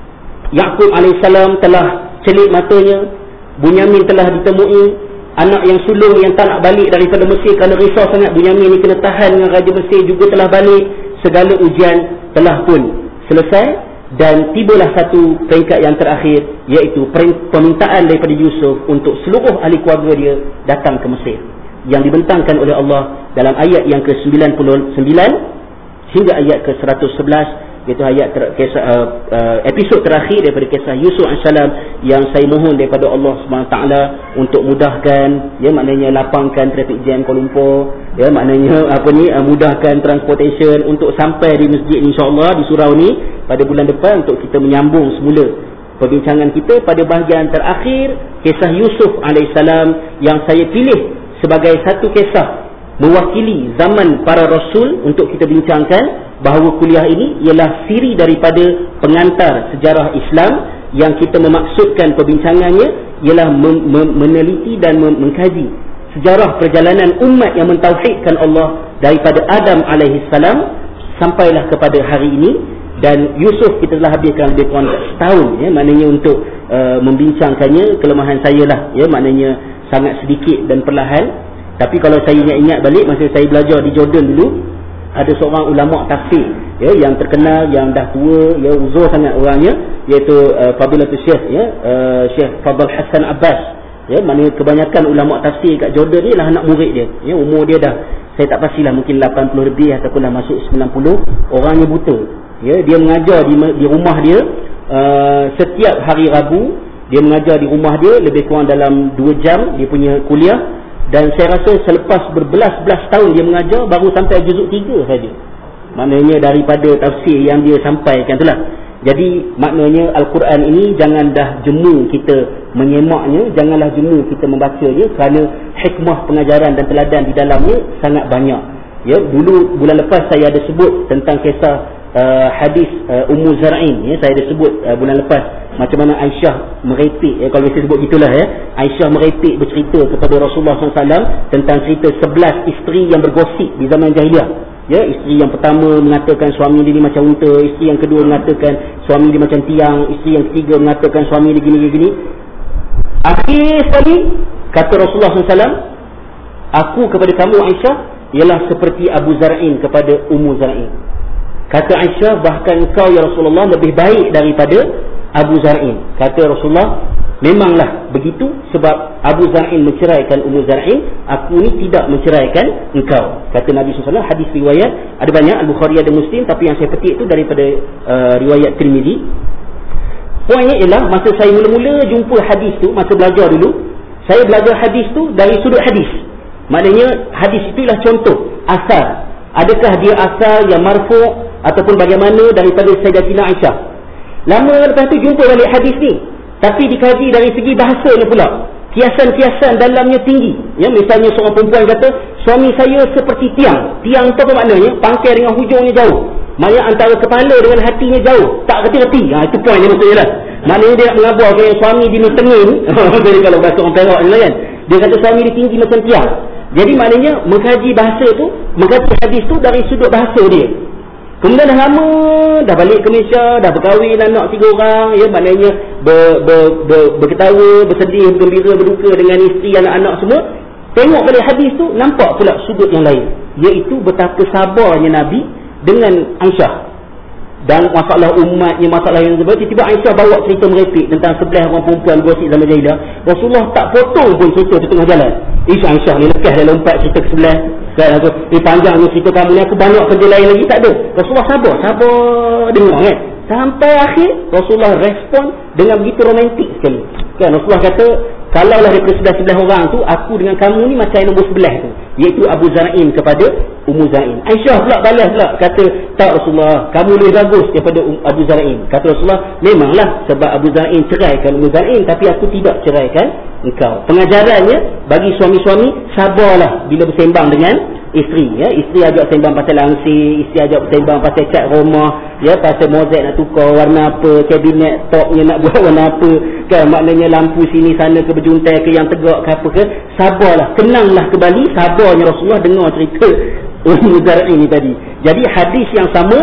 Yaqub alaihissalam telah celik matanya, Bunyamin telah ditemui. Anak yang sulung yang tak nak balik daripada Mesir kerana risau sangat Bunyamin ni kena tahan dengan Raja Mesir juga telah balik. Segala ujian telah pun selesai, dan tibalah satu peringkat yang terakhir, iaitu permintaan daripada Yusuf untuk seluruh ahli keluarga dia datang ke Mesir, yang dibentangkan oleh Allah dalam ayat yang ke sembilan puluh sembilan hingga ayat ke seratus sebelas, iaitu ayat ter, kisah, uh, uh, episod terakhir daripada kisah Yusuf alaihissalam, yang saya mohon daripada Allah subhanahu wa taala untuk mudahkan, ya, maknanya lapangkan traffic jam Kuala Lumpur, ya, maknanya apa ni, uh, mudahkan transportation untuk sampai di masjid insya-Allah di surau ni pada bulan depan, untuk kita menyambung semula perbincangan kita pada bahagian terakhir kisah Yusuf alaihissalam, yang saya pilih sebagai satu kisah mewakili zaman para rasul untuk kita bincangkan. Bahawa kuliah ini ialah siri daripada pengantar sejarah Islam, yang kita memaksudkan perbincangannya ialah mem- mem- meneliti dan mem- mengkaji sejarah perjalanan umat yang mentauhidkan Allah daripada Adam alaihissalam sampailah kepada hari ini. Dan Yusuf kita telah habiskan lebih kurang setahun, ya, maknanya untuk uh, membincangkannya. Kelemahan saya lah, ya, maknanya sangat sedikit dan perlahan. Tapi kalau saya ingat-ingat balik masa saya belajar di Jordan dulu, ada seorang ulama tafsir, ya, yang terkenal, yang dah tua, ya, uzur sangat orangnya, iaitu uh, Fadilatul Syekh, ya, uh, Syekh Fadl Hassan Abbas, ya, maknanya kebanyakan ulama tafsir kat Jordan ni lah anak murid dia, ya, umur dia dah, saya tak pastilah, mungkin lapan puluh lebih ataupun dah masuk sembilan puluh. Orangnya buta, ya, dia mengajar di, di rumah dia, uh, setiap hari Rabu dia mengajar di rumah dia lebih kurang dalam dua jam dia punya kuliah. Dan saya rasa selepas berbelas-belas tahun dia mengajar, baru sampai juzuk tiga saja. Maknanya daripada tafsir yang dia sampaikan itulah. Jadi maknanya Al-Quran ini jangan dah jemu kita menyemaknya, janganlah jemu kita membacanya, kerana hikmah pengajaran dan teladan di dalamnya sangat banyak. Ya, dulu bulan lepas saya ada sebut tentang kisah uh, hadis uh, Ummu Zar'in, ya, saya ada sebut uh, bulan lepas macam mana Aisyah merepek, ya, kalau saya sebut gitulah, ya, Aisyah merepek bercerita kepada Rasulullah sallallahu alaihi wasallam tentang cerita sebelas isteri yang bergosip di zaman jahiliah. Ya, isteri yang pertama mengatakan suami dia ni macam unta, isteri yang kedua mengatakan suami dia macam tiang, isteri yang ketiga mengatakan suami dia gini-gini. Akhir sekali kata Rasulullah sallallahu alaihi wasallam, aku kepada kamu Aisyah ialah seperti Abu Zar'in kepada Ummu Zar'in. Kata Aisyah, bahkan engkau ya Rasulullah lebih baik daripada Abu Zar'in. Kata Rasulullah, memanglah begitu, sebab Abu Zar'in menceraikan Ummu Zar'in, aku ni tidak menceraikan engkau. Kata Nabi sallallahu alaihi wasallam. Hadis riwayat ada banyak, Al-Bukhari ada Muslim, tapi yang saya petik itu daripada uh, riwayat Tirmizi. Poinnya ialah masa saya mula-mula jumpa hadis tu, masa belajar dulu, saya belajar hadis tu dari sudut hadis. Maknanya hadis itulah contoh asal. Adakah dia asal yang marfu' ataupun bagaimana daripada Sayyidatina Aisyah. Lama lepas tu jumpa balik hadis ni, tapi dikaji dari segi bahasanya pula. Kiasan-kiasan dalamnya tinggi. Ya, misalnya seorang perempuan kata, suami saya seperti tiang. Tiang tu apa maknanya? Pangkai dengan hujungnya jauh. Maknanya antara kepala dengan hatinya jauh. Tak reti-reti. Ha, itu poin dia maksudnya lah. Maknanya dia nak mengabarkan yang suami dia ni tengin. Jadi kalau bahasa orang Perak ni lah kan. Dia kata suami dia tinggi macam tiang. Jadi maknanya mengkaji bahasa tu, mengkaji hadis tu dari sudut bahasa dia. Kemudian dah lama, dah balik ke Malaysia, dah berkahwin anak tiga orang, ya, maknanya ber, ber, ber, berketawa, bersedih, bergembira, berduka dengan isteri, anak-anak semua. Tengok balik hadis tu, nampak pula sudut yang lain, iaitu betapa sabarnya Nabi dengan Aisyah. Dan masalah umatnya, masalah yang sebab tiba-tiba Aisyah bawa cerita merepek tentang sebelah orang perempuan gosip zaman jahiliah. Rasulullah tak potong pun cerita di tengah jalan. Ish, Aisyah ni lekas dia lompat cerita ke sebelah. Kan aku, eh panjangnya cerita kamu ni, aku banyak kerja lain lagi. Tak ada. Rasulullah sabar, sabar dengar kan. Sampai akhir Rasulullah respon dengan begitu romantik sekali. Kan Rasulullah kata, kalaulah daripada sebelah-sebelah orang tu, aku dengan kamu ni macam yang nombor sebelah tu, iaitu Abu Zar'in kepada Ummu Zar'in. Aisyah pula balas pula, kata, tak Rasulullah, kamu lebih bagus daripada Abu Zar'in. Kata Rasulullah, memanglah sebab Abu Zar'in ceraikan Ummu Zar'in, tapi aku tidak ceraikan engkau. Pengajarannya bagi suami-suami, sabarlah bila bersembang dengan isteri, ya. Isteri ajak sembang pasal langsir, isteri ajak sembang pasal cat rumah, ya, pasal mozaik nak tukar warna apa, kabinet topnya nak buat warna apa, kan, maknanya lampu sini sana ke berjuntai ke yang tegak ke apa ke. Sabarlah, tenanglah kembali. Sabarnya Rasulullah dengar cerita Ummu Zar'in ni tadi. Jadi hadis yang sama,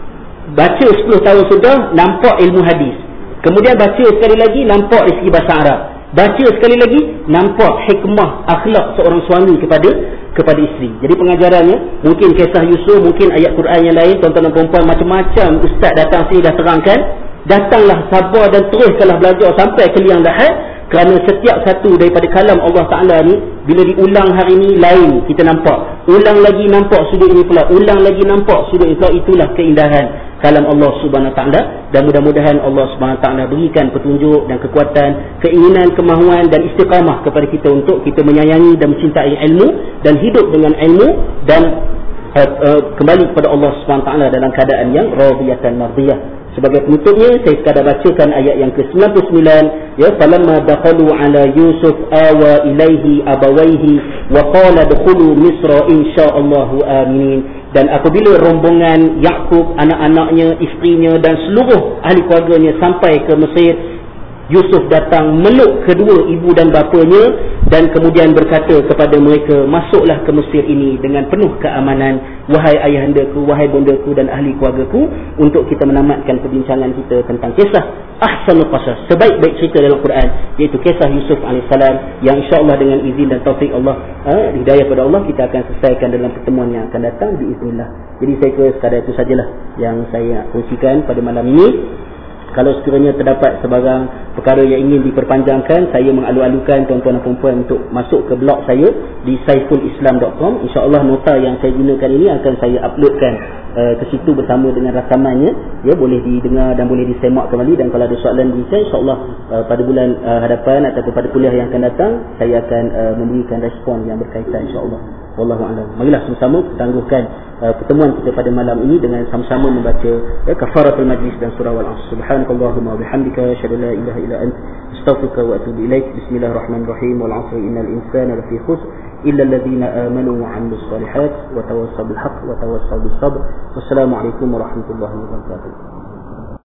baca sepuluh tahun sudah, nampak ilmu hadis. Kemudian baca sekali lagi, nampak dari segi bahasa Arab. Baca sekali lagi, nampak hikmah akhlak seorang suami kepada kepada isteri. Jadi pengajarannya, mungkin kisah Yusuf, mungkin ayat Quran yang lain, tuan-tuan dan perempuan, macam-macam ustaz datang sini dah terangkan. Datanglah, sabar dan teruskanlah belajar sampai ke liang lahat. Kerana setiap satu daripada kalam Allah Ta'ala ni, bila diulang hari ni lain kita nampak, ulang lagi nampak sudut ini pula, ulang lagi nampak sudut itu. Itulah keindahan kalam Allah Subhanahu Wa Ta'ala. Dan mudah-mudahan Allah Subhanahu Wa Ta'ala berikan petunjuk dan kekuatan, keinginan, kemahuan dan istiqamah kepada kita untuk kita menyayangi dan mencintai ilmu dan hidup dengan ilmu dan uh, uh, kembali kepada Allah Subhanahu Wa Ta'ala dalam keadaan yang radiyatan mardiyah. Sebagai penutupnya, saya sekadar bacakan ayat yang ke sembilan puluh sembilan, ya, falamma dakhalu ala Yusuf awa ilaihi abawaihi wa qala dukhulu Misra insyaallahu amin. Dan apabila rombongan Yakub, anak-anaknya, isterinya dan seluruh ahli keluarganya sampai ke Mesir, Yusuf datang meluk kedua ibu dan bapanya dan kemudian berkata kepada mereka, masuklah ke Mesir ini dengan penuh keamanan, wahai ayahandaku, wahai bondaku dan ahli keluargaku, untuk kita menamatkan perbincangan kita tentang kisah ahsanul qasas, sebaik-baik cerita dalam Quran, iaitu kisah Yusuf alaihissalam, yang insya-Allah dengan izin dan taufik Allah, eh, hidayah pada Allah, kita akan selesaikan dalam pertemuan yang akan datang biiznillah. Jadi saya kira sekadar itu sajalah yang saya nak kongsikan pada malam ini. Kalau sekiranya terdapat sebarang perkara yang ingin diperpanjangkan, saya mengalu-alukan tuan-tuan dan perempuan untuk masuk ke blog saya di saiful islam dot com. InsyaAllah nota yang saya gunakan ini akan saya uploadkan uh, ke situ bersama dengan rakamannya. Ya, boleh didengar dan boleh disemak kembali. Dan kalau ada soalan di saya, insyaAllah uh, pada bulan uh, hadapan atau pada kuliah yang akan datang, saya akan uh, memberikan respon yang berkaitan insyaAllah. Wallahu a'lam. Marilah sama-sama tangguhkan uh, pertemuan kita pada malam ini dengan sama-sama membaca uh, kafaratul majlis dan surah Al-Asr. Subhanakallahumma wa bihamdika, asyhadu an la ilaha illa anta, astaghfiruka wa atubu ilaik. Bismillahirrahmanirrahim. Wal 'asri innal insana lafi khusr illa alladhina amanu wa 'amilus solihat wa tawassaw bil haqq wa tawassaw bis sabr. Wassalamu alaikum warahmatullahi wabarakatuh.